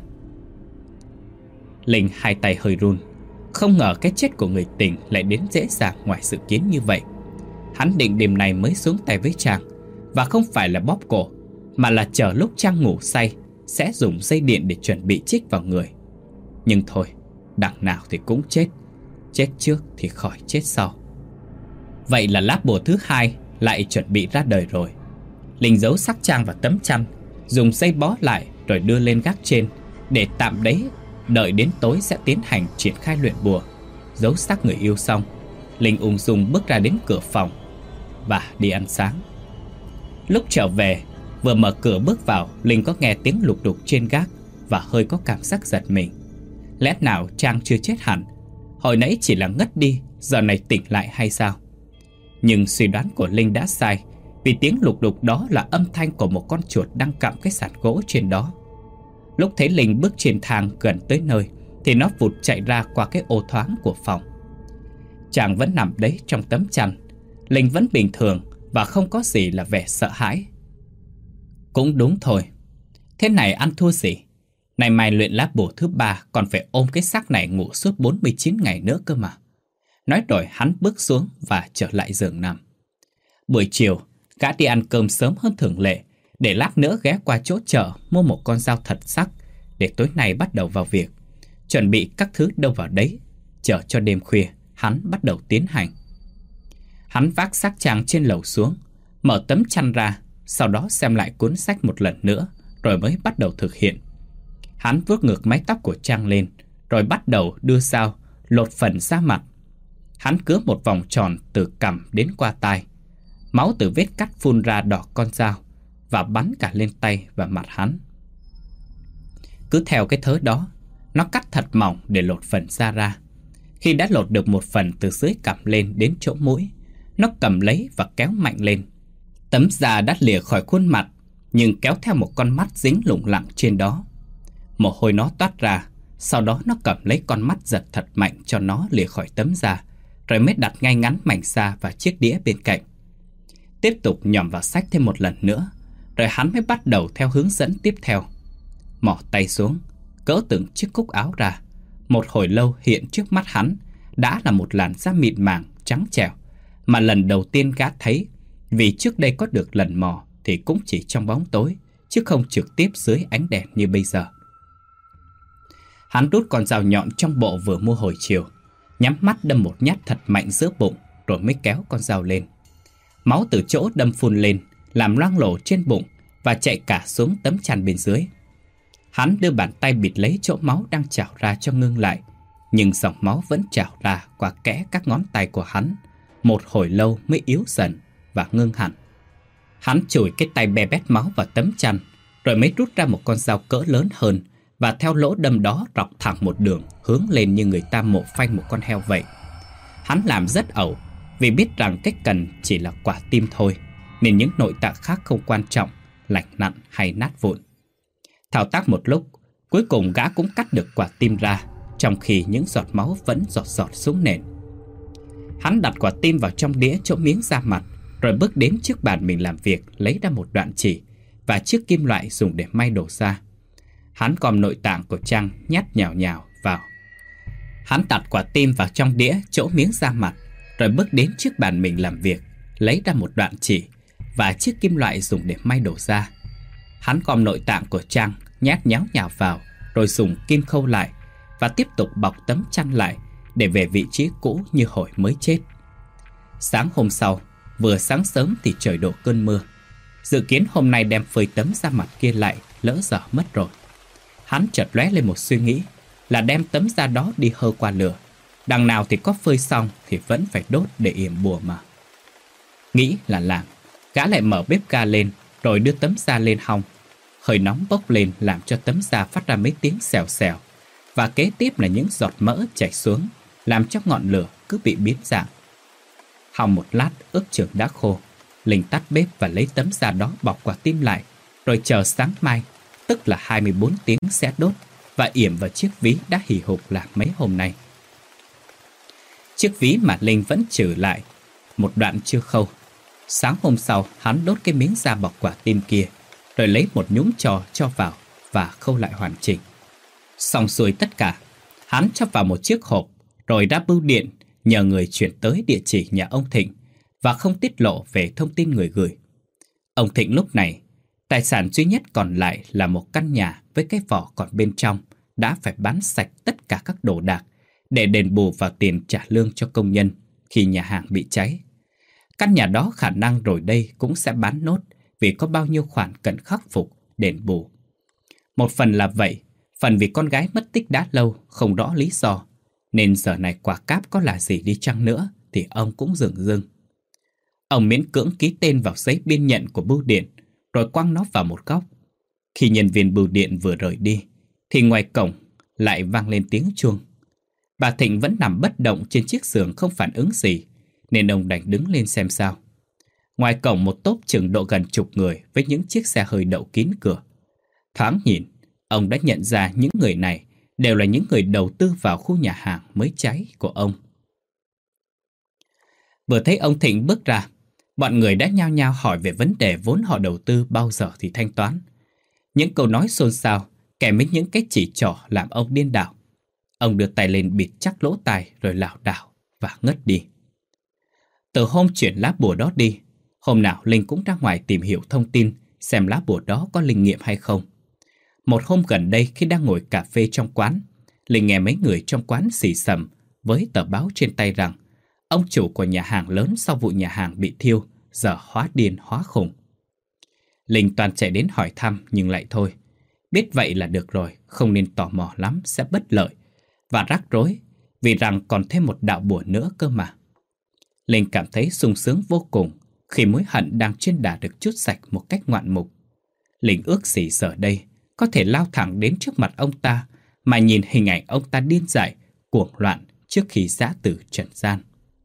Linh hai tay hơi run. Không ngờ cái chết của người tình lại đến dễ dàng ngoài dự kiến như vậy. Hắn định đêm này mới xuống tay với Trang, và không phải là bóp cổ, mà là chờ lúc Trang ngủ say sẽ dùng dây điện để chuẩn bị chích vào người. Nhưng thôi, đằng nào thì cũng chết. Chết trước thì khỏi chết sau. Vậy là lá bùa thứ hai lại chuẩn bị ra đời rồi. Linh giấu xác Trang vào tấm chăn, dùng dây bó lại rồi đưa lên gác trên, để tạm đấy đợi đến tối sẽ tiến hành triển khai luyện bùa. Giấu xác người yêu xong, Linh ung dung bước ra đến cửa phòng và đi ăn sáng. Lúc trở về, vừa mở cửa bước vào, Linh có nghe tiếng lục đục trên gác và hơi có cảm giác giật mình. Lẽ nào Trang chưa chết hẳn? Hồi nãy chỉ là ngất đi, giờ này tỉnh lại hay sao? Nhưng suy đoán của Linh đã sai, vì tiếng lục đục đó là âm thanh của một con chuột đang cặm cái sàn gỗ trên đó. Lúc thấy Linh bước trên thang gần tới nơi thì nó vụt chạy ra qua cái ô thoáng của phòng. Chàng vẫn nằm đấy trong tấm chăn. Linh vẫn bình thường và không có gì là vẻ sợ hãi. Cũng đúng thôi, thế này ăn thua gì. Này mai luyện lá bùa thứ ba còn phải ôm cái xác này ngủ suốt bốn mươi chín ngày nữa cơ mà. Nói rồi hắn bước xuống và trở lại giường nằm. Buổi chiều, gã đi ăn cơm sớm hơn thường lệ, để lát nữa ghé qua chỗ chợ mua một con dao thật sắc, để tối nay bắt đầu vào việc. Chuẩn bị các thứ đâu vào đấy, chờ cho đêm khuya hắn bắt đầu tiến hành. Hắn vác xác Trang trên lầu xuống, mở tấm chăn ra, sau đó xem lại cuốn sách một lần nữa, rồi mới bắt đầu thực hiện. Hắn vuốt ngược mái tóc của Trang lên, rồi bắt đầu đưa dao lột phần da mặt. Hắn cứa một vòng tròn từ cằm đến qua tai. Máu từ vết cắt phun ra đỏ con dao và bắn cả lên tay và mặt hắn. Cứ theo cái thớ đó, nó cắt thật mỏng để lột phần da ra. Khi đã lột được một phần từ dưới cằm lên đến chỗ mũi, nó cầm lấy và kéo mạnh lên. Tấm da đã lìa khỏi khuôn mặt, nhưng kéo theo một con mắt dính lủng lẳng trên đó. Mồ hôi nó toát ra, sau đó nó cầm lấy con mắt giật thật mạnh cho nó lìa khỏi tấm da, rồi mới đặt ngay ngắn mảnh da và chiếc đĩa bên cạnh. Tiếp tục nhòm vào sách thêm một lần nữa, rồi hắn mới bắt đầu theo hướng dẫn tiếp theo. Mỏ tay xuống, cỡ từng chiếc cúc áo ra. Một hồi lâu hiện trước mắt hắn đã là một làn da mịn màng, trắng trẻo, mà lần đầu tiên gã thấy, vì trước đây có được lần mò thì cũng chỉ trong bóng tối, chứ không trực tiếp dưới ánh đèn như bây giờ. Hắn rút con dao nhọn trong bộ vừa mua hồi chiều, nhắm mắt đâm một nhát thật mạnh giữa bụng, rồi mới kéo con dao lên. Máu từ chỗ đâm phun lên, làm loang lổ trên bụng và chạy cả xuống tấm chăn bên dưới. Hắn đưa bàn tay bịt lấy chỗ máu đang trào ra cho ngưng lại, nhưng dòng máu vẫn trào ra qua kẽ các ngón tay của hắn, một hồi lâu mới yếu dần và ngưng hẳn. Hắn chùi cái tay be bét máu vào tấm chăn, rồi mới rút ra một con dao cỡ lớn hơn và theo lỗ đâm đó rọc thẳng một đường hướng lên như người ta mổ phanh một con heo vậy. Hắn làm rất ẩu, vì biết rằng cái cần chỉ là quả tim thôi, nên những nội tạng khác không quan trọng, lành nặn hay nát vụn. Thao tác một lúc, Cuối cùng gã cũng cắt được quả tim ra, trong khi những giọt máu vẫn giọt giọt xuống nền. Hắn đặt quả tim vào trong đĩa chỗ miếng da mặt, rồi bước đến trước bàn mình làm việc, lấy ra một đoạn chỉ và chiếc kim loại dùng để may đồ da. Hắn gom nội tạng của Trang nhát nhào nhào vào. Hắn đặt quả tim vào trong đĩa chỗ miếng da mặt, rồi bước đến trước bàn mình làm việc, lấy ra một đoạn chỉ và chiếc kim loại dùng để may đồ da. Hắn gom nội tạng của Trang nhát nháo nhào vào, rồi dùng kim khâu lại và tiếp tục bọc tấm chăn lại để về vị trí cũ như hồi mới chết. Sáng hôm sau, vừa sáng sớm thì trời đổ cơn mưa. Dự kiến hôm nay đem phơi tấm da mặt kia lại lỡ dở mất rồi. Hắn chợt lóe lên một suy nghĩ là đem tấm da đó đi hơ qua lửa. Đằng nào thì có phơi xong thì vẫn phải đốt để yểm bùa mà. Nghĩ là làm, gã lại mở bếp ga lên rồi đưa tấm da lên hong. Hơi nóng bốc lên làm cho tấm da phát ra mấy tiếng xèo xèo, và kế tiếp là những giọt mỡ chảy xuống, làm cho ngọn lửa cứ bị biến dạng. Hong một lát ướp chừng đã khô, Linh tắt bếp và lấy tấm da đó bọc quả tim lại, rồi chờ sáng mai, tức là hai mươi bốn tiếng sẽ đốt và yểm vào chiếc ví đã hì hục làm mấy hôm nay. Chiếc ví mà Linh vẫn trừ lại một đoạn chưa khâu. Sáng hôm sau, hắn đốt cái miếng da bọc quả tim kia, rồi lấy một nhúm tro cho vào và khâu lại hoàn chỉnh. Xong xuôi tất cả, hắn cho vào một chiếc hộp, rồi ra bưu điện nhờ người chuyển tới địa chỉ nhà ông Thịnh và không tiết lộ về thông tin người gửi. Ông Thịnh lúc này, tài sản duy nhất còn lại là một căn nhà với cái vỏ còn bên trong, đã phải bán sạch tất cả các đồ đạc để đền bù vào tiền trả lương cho công nhân khi nhà hàng bị cháy. Căn nhà đó khả năng rồi đây cũng sẽ bán nốt vì có bao nhiêu khoản cần khắc phục, đền bù. Một phần là vậy, phần vì con gái mất tích đã lâu, không rõ lý do, nên giờ này quả cáp có là gì đi chăng nữa thì ông cũng dửng dưng. Ông miễn cưỡng ký tên vào giấy biên nhận của bưu điện, rồi quăng nó vào một góc. Khi nhân viên bưu điện vừa rời đi, thì ngoài cổng lại vang lên tiếng chuông. Bà Thịnh vẫn nằm bất động trên chiếc giường không phản ứng gì, nên ông đành đứng lên xem sao. Ngoài cổng một tốp chừng độ gần chục người với những chiếc xe hơi đậu kín cửa. Thoáng nhìn, ông đã nhận ra những người này đều là những người đầu tư vào khu nhà hàng mới cháy của ông. Vừa thấy ông Thịnh bước ra, bọn người đã nhao nhao hỏi về vấn đề vốn họ đầu tư bao giờ thì thanh toán. Những câu nói xôn xao kèm với những cái chỉ trỏ làm ông điên đảo. Ông đưa tay lên bịt chắc lỗ tai rồi lảo đảo và ngất đi. Từ hôm chuyển lá bùa đó đi, hôm nào Linh cũng ra ngoài tìm hiểu thông tin xem lá bùa đó có linh nghiệm hay không. Một hôm gần đây khi đang ngồi cà phê trong quán, Linh nghe mấy người trong quán xì xầm với tờ báo trên tay rằng ông chủ của nhà hàng lớn sau vụ nhà hàng bị thiêu giờ hóa điên hóa khùng. Linh toàn chạy đến hỏi thăm nhưng lại thôi. Biết vậy là được rồi, không nên tò mò lắm sẽ bất lợi và rắc rối, vì rằng còn thêm một đạo bùa nữa cơ mà. Linh cảm thấy sung sướng vô cùng khi mối hận đang trên đà được trút sạch một cách ngoạn mục. Linh ước gì giờ đây có thể lao thẳng đến trước mặt ông ta mà nhìn hình ảnh ông ta điên dại, cuồng loạn trước khi giã từ trần gian.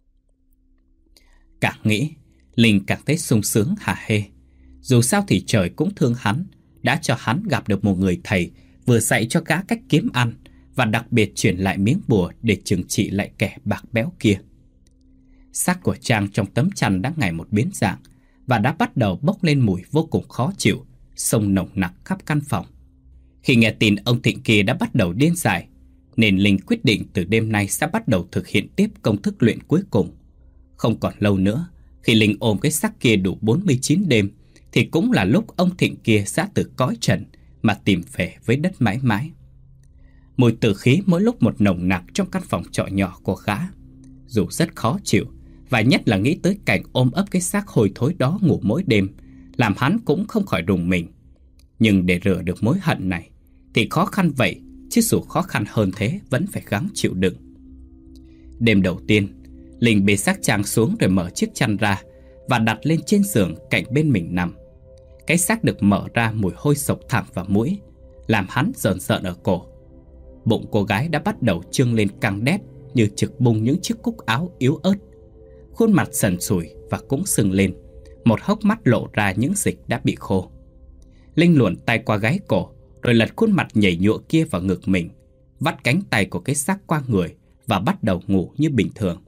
Càng nghĩ, Linh càng thấy sung sướng hả hê. Dù sao thì trời cũng thương hắn, đã cho hắn gặp được một người thầy vừa dạy cho gã cách kiếm ăn và đặc biệt chuyển lại miếng bùa để trừng trị lại kẻ bạc béo kia. Xác của Trang trong tấm chăn đã ngày một biến dạng và đã bắt đầu bốc lên mùi vô cùng khó chịu, xông nồng nặc khắp căn phòng. Khi nghe tin ông Thịnh kia đã bắt đầu điên dại, nên Linh quyết định từ đêm nay sẽ bắt đầu thực hiện tiếp công thức luyện cuối cùng. Không còn lâu nữa, khi Linh ôm cái xác kia đủ bốn mươi chín đêm, thì cũng là lúc ông Thịnh kia sẽ từ cõi trần mà tìm về với đất mãi mãi. Mùi tử khí mỗi lúc một nồng nặc trong căn phòng trọ nhỏ của gã. Dù rất khó chịu, và nhất là nghĩ tới cảnh ôm ấp cái xác hôi thối đó ngủ mỗi đêm, làm hắn cũng không khỏi rùng mình. Nhưng để rửa được mối hận này thì khó khăn vậy, chứ dù khó khăn hơn thế vẫn phải gắng chịu đựng. Đêm đầu tiên, Linh bê xác Trang xuống rồi mở chiếc chăn ra và đặt lên trên giường cạnh bên mình nằm. Cái xác được mở ra, mùi hôi sộc thẳng vào mũi, làm hắn rợn rợn ở cổ. Bụng cô gái đã bắt đầu trương lên căng đét như trực bung những chiếc cúc áo yếu ớt. Khuôn mặt sần sùi và cũng sưng lên, một hốc mắt lộ ra những dịch đã bị khô. Linh luồn tay qua gáy cổ rồi lật khuôn mặt nhảy nhụa kia vào ngực mình, vắt cánh tay của cái xác qua người và bắt đầu ngủ như bình thường.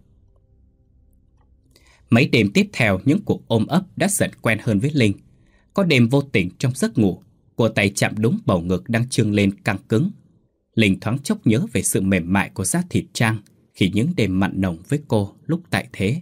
Mấy đêm tiếp theo, những cuộc ôm ấp đã dần quen hơn với Linh. Có đêm vô tình trong giấc ngủ, cô tay chạm đúng bầu ngực đang trương lên căng cứng. Linh thoáng chốc nhớ về sự mềm mại của da thịt Trang khi những đêm mặn nồng với cô lúc tại thế.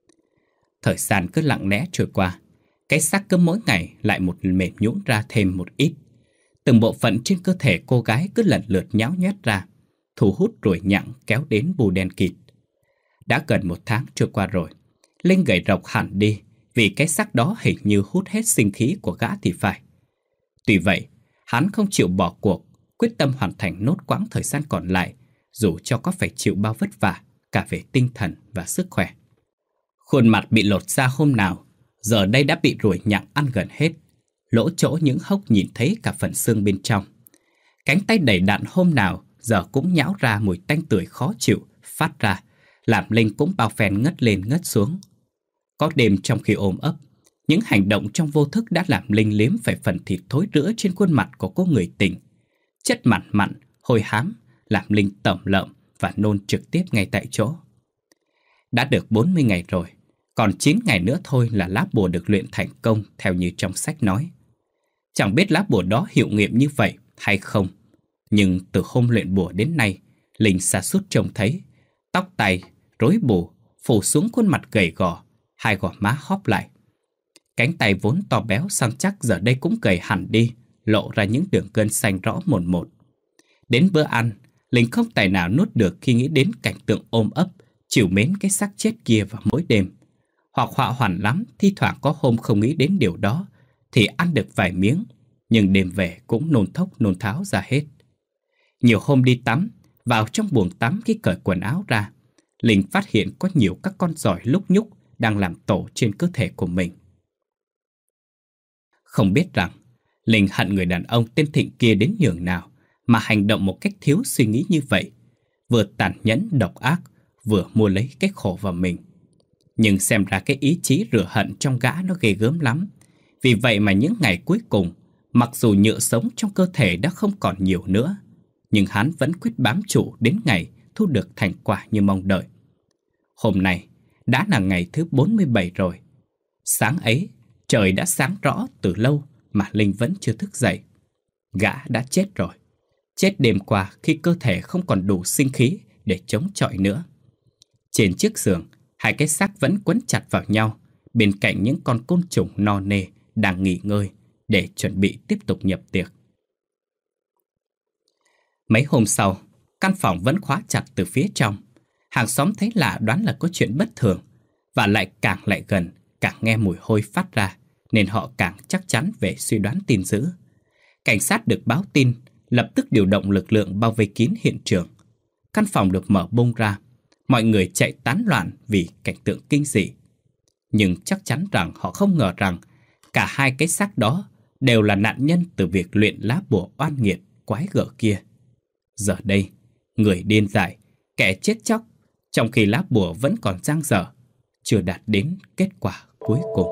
Thời gian cứ lặng lẽ trôi qua, cái xác cứ mỗi ngày lại một mềm nhũn ra thêm một ít. Từng bộ phận trên cơ thể cô gái cứ lần lượt nhão nhoét ra, thu hút ruồi nhặng kéo đến bù đen kịt. Đã gần một tháng trôi qua rồi, Linh gầy rộc hẳn đi vì cái xác đó hình như hút hết sinh khí của gã thì phải. Tuy vậy, hắn không chịu bỏ cuộc, quyết tâm hoàn thành nốt quãng thời gian còn lại, dù cho có phải chịu bao vất vả cả về tinh thần và sức khỏe. Khuôn mặt bị lột da hôm nào, giờ đây đã bị ruồi nhặng ăn gần hết, lỗ chỗ những hốc nhìn thấy cả phần xương bên trong. Cánh tay đầy đặn hôm nào giờ cũng nhão ra mùi tanh tưởi khó chịu phát ra, làm Linh cũng bao phen ngất lên ngất xuống. Có đêm trong khi ôm ấp, những hành động trong vô thức đã làm Linh liếm phải phần thịt thối rữa trên khuôn mặt của cô người tình. Chất mặn mặn, hôi hám, làm Linh tởm lợm và nôn trực tiếp ngay tại chỗ. Đã được bốn mươi ngày rồi, còn chín ngày nữa thôi là lá bùa được luyện thành công theo như trong sách nói. Chẳng biết lá bùa đó hiệu nghiệm như vậy hay không, nhưng từ hôm luyện bùa đến nay, Linh sa sút trông thấy tóc tai rối bù phủ xuống khuôn mặt gầy gò, hai gò má hóp lại. Cánh tay vốn to béo săn chắc giờ đây cũng gầy hẳn đi, lộ ra những đường gân xanh rõ mồn một. Đến bữa ăn, Linh không tài nào nuốt được khi nghĩ đến cảnh tượng ôm ấp, trìu mến cái xác chết kia vào mỗi đêm. Hoặc họa hoàn lắm, thi thoảng có hôm không nghĩ đến điều đó, thì ăn được vài miếng, nhưng đêm về cũng nôn thốc nôn tháo ra hết. Nhiều hôm đi tắm, vào trong buồng tắm khi cởi quần áo ra, Linh phát hiện có nhiều các con giỏi lúc nhúc đang làm tổ trên cơ thể của mình. Không biết rằng, Linh hận người đàn ông tên Thịnh kia đến nhường nào mà hành động một cách thiếu suy nghĩ như vậy, vừa tàn nhẫn độc ác, vừa mua lấy cái khổ vào mình. Nhưng xem ra cái ý chí rửa hận trong gã nó ghê gớm lắm. Vì vậy mà những ngày cuối cùng, mặc dù nhựa sống trong cơ thể đã không còn nhiều nữa, nhưng hắn vẫn quyết bám trụ đến ngày thu được thành quả như mong đợi. Hôm nay đã là ngày thứ bốn mươi bảy rồi. Sáng ấy, trời đã sáng rõ từ lâu mà Linh vẫn chưa thức dậy. Gã đã chết rồi. Chết đêm qua khi cơ thể không còn đủ sinh khí để chống chọi nữa. Trên chiếc giường, hai cái xác vẫn quấn chặt vào nhau, bên cạnh những con côn trùng no nê đang nghỉ ngơi để chuẩn bị tiếp tục nhập tiệc. Mấy hôm sau, căn phòng vẫn khóa chặt từ phía trong. Hàng xóm thấy lạ đoán là có chuyện bất thường, và lại càng lại gần, càng nghe mùi hôi phát ra, nên họ càng chắc chắn về suy đoán tin dữ. Cảnh sát được báo tin, lập tức điều động lực lượng bao vây kín hiện trường. Căn phòng được mở bung ra, mọi người chạy tán loạn vì cảnh tượng kinh dị. Nhưng chắc chắn rằng họ không ngờ rằng cả hai cái xác đó đều là nạn nhân từ việc luyện lá bùa oan nghiệt quái gở kia. Giờ đây, người điên dại, kẻ chết chóc, trong khi lá bùa vẫn còn dang dở, chưa đạt đến kết quả cuối cùng.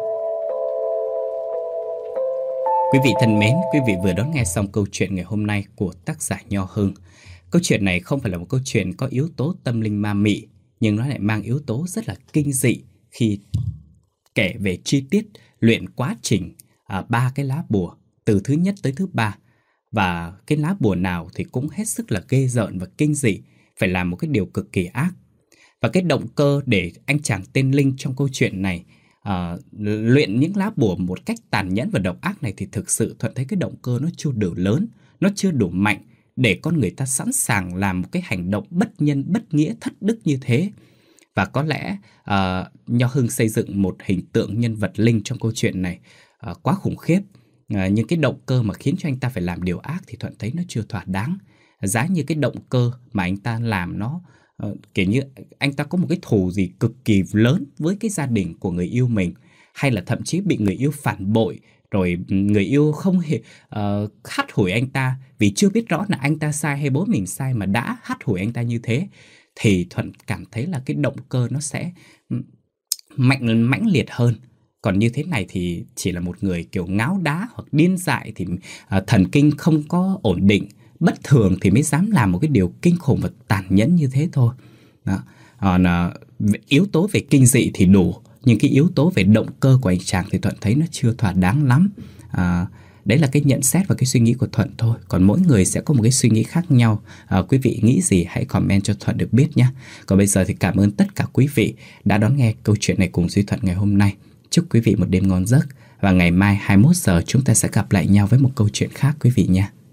Quý vị thân mến, quý vị vừa đón nghe xong câu chuyện ngày hôm nay của tác giả Nho Hưng. Câu chuyện này không phải là một câu chuyện có yếu tố tâm linh ma mị, nhưng nó lại mang yếu tố rất là kinh dị khi kể về chi tiết luyện quá trình à, ba cái lá bùa từ thứ nhất tới thứ ba. Và cái lá bùa nào thì cũng hết sức là ghê rợn và kinh dị, phải làm một cái điều cực kỳ ác. Và cái động cơ để anh chàng tên Linh trong câu chuyện này à, luyện những lá bùa một cách tàn nhẫn và độc ác này thì thực sự Thuận thấy cái động cơ nó chưa đủ lớn, nó chưa đủ mạnh để con người ta sẵn sàng làm một cái hành động bất nhân, bất nghĩa, thất đức như thế. Và có lẽ uh, Nho Hưng xây dựng một hình tượng nhân vật Linh trong câu chuyện này uh, quá khủng khiếp. Uh, nhưng cái động cơ mà khiến cho anh ta phải làm điều ác thì Thuận thấy nó chưa thỏa đáng. Giá như cái động cơ mà anh ta làm nó uh, kiểu như anh ta có một cái thù gì cực kỳ lớn với cái gia đình của người yêu mình, hay là thậm chí bị người yêu phản bội, rồi người yêu không hề uh, hắt hủi anh ta vì chưa biết rõ là anh ta sai hay bố mình sai mà đã hắt hủi anh ta như thế, thì Thuận cảm thấy là cái động cơ nó sẽ mạnh mãnh liệt hơn. Còn như thế này thì chỉ là một người kiểu ngáo đá hoặc điên dại, thì uh, thần kinh không có ổn định, bất thường thì mới dám làm một cái điều kinh khủng và tàn nhẫn như thế thôi. Đó. Còn uh, yếu tố về kinh dị thì đủ, nhưng cái yếu tố về động cơ của anh chàng thì Thuận thấy nó chưa thỏa đáng lắm. À, đấy là cái nhận xét và cái suy nghĩ của Thuận thôi. Còn mỗi người sẽ có một cái suy nghĩ khác nhau. À, quý vị nghĩ gì hãy comment cho Thuận được biết nhé. Còn bây giờ thì cảm ơn tất cả quý vị đã đón nghe câu chuyện này cùng Duy Thuận ngày hôm nay. Chúc quý vị một đêm ngon giấc. Và ngày mai hai mươi mốt giờ chúng ta sẽ gặp lại nhau với một câu chuyện khác quý vị nha.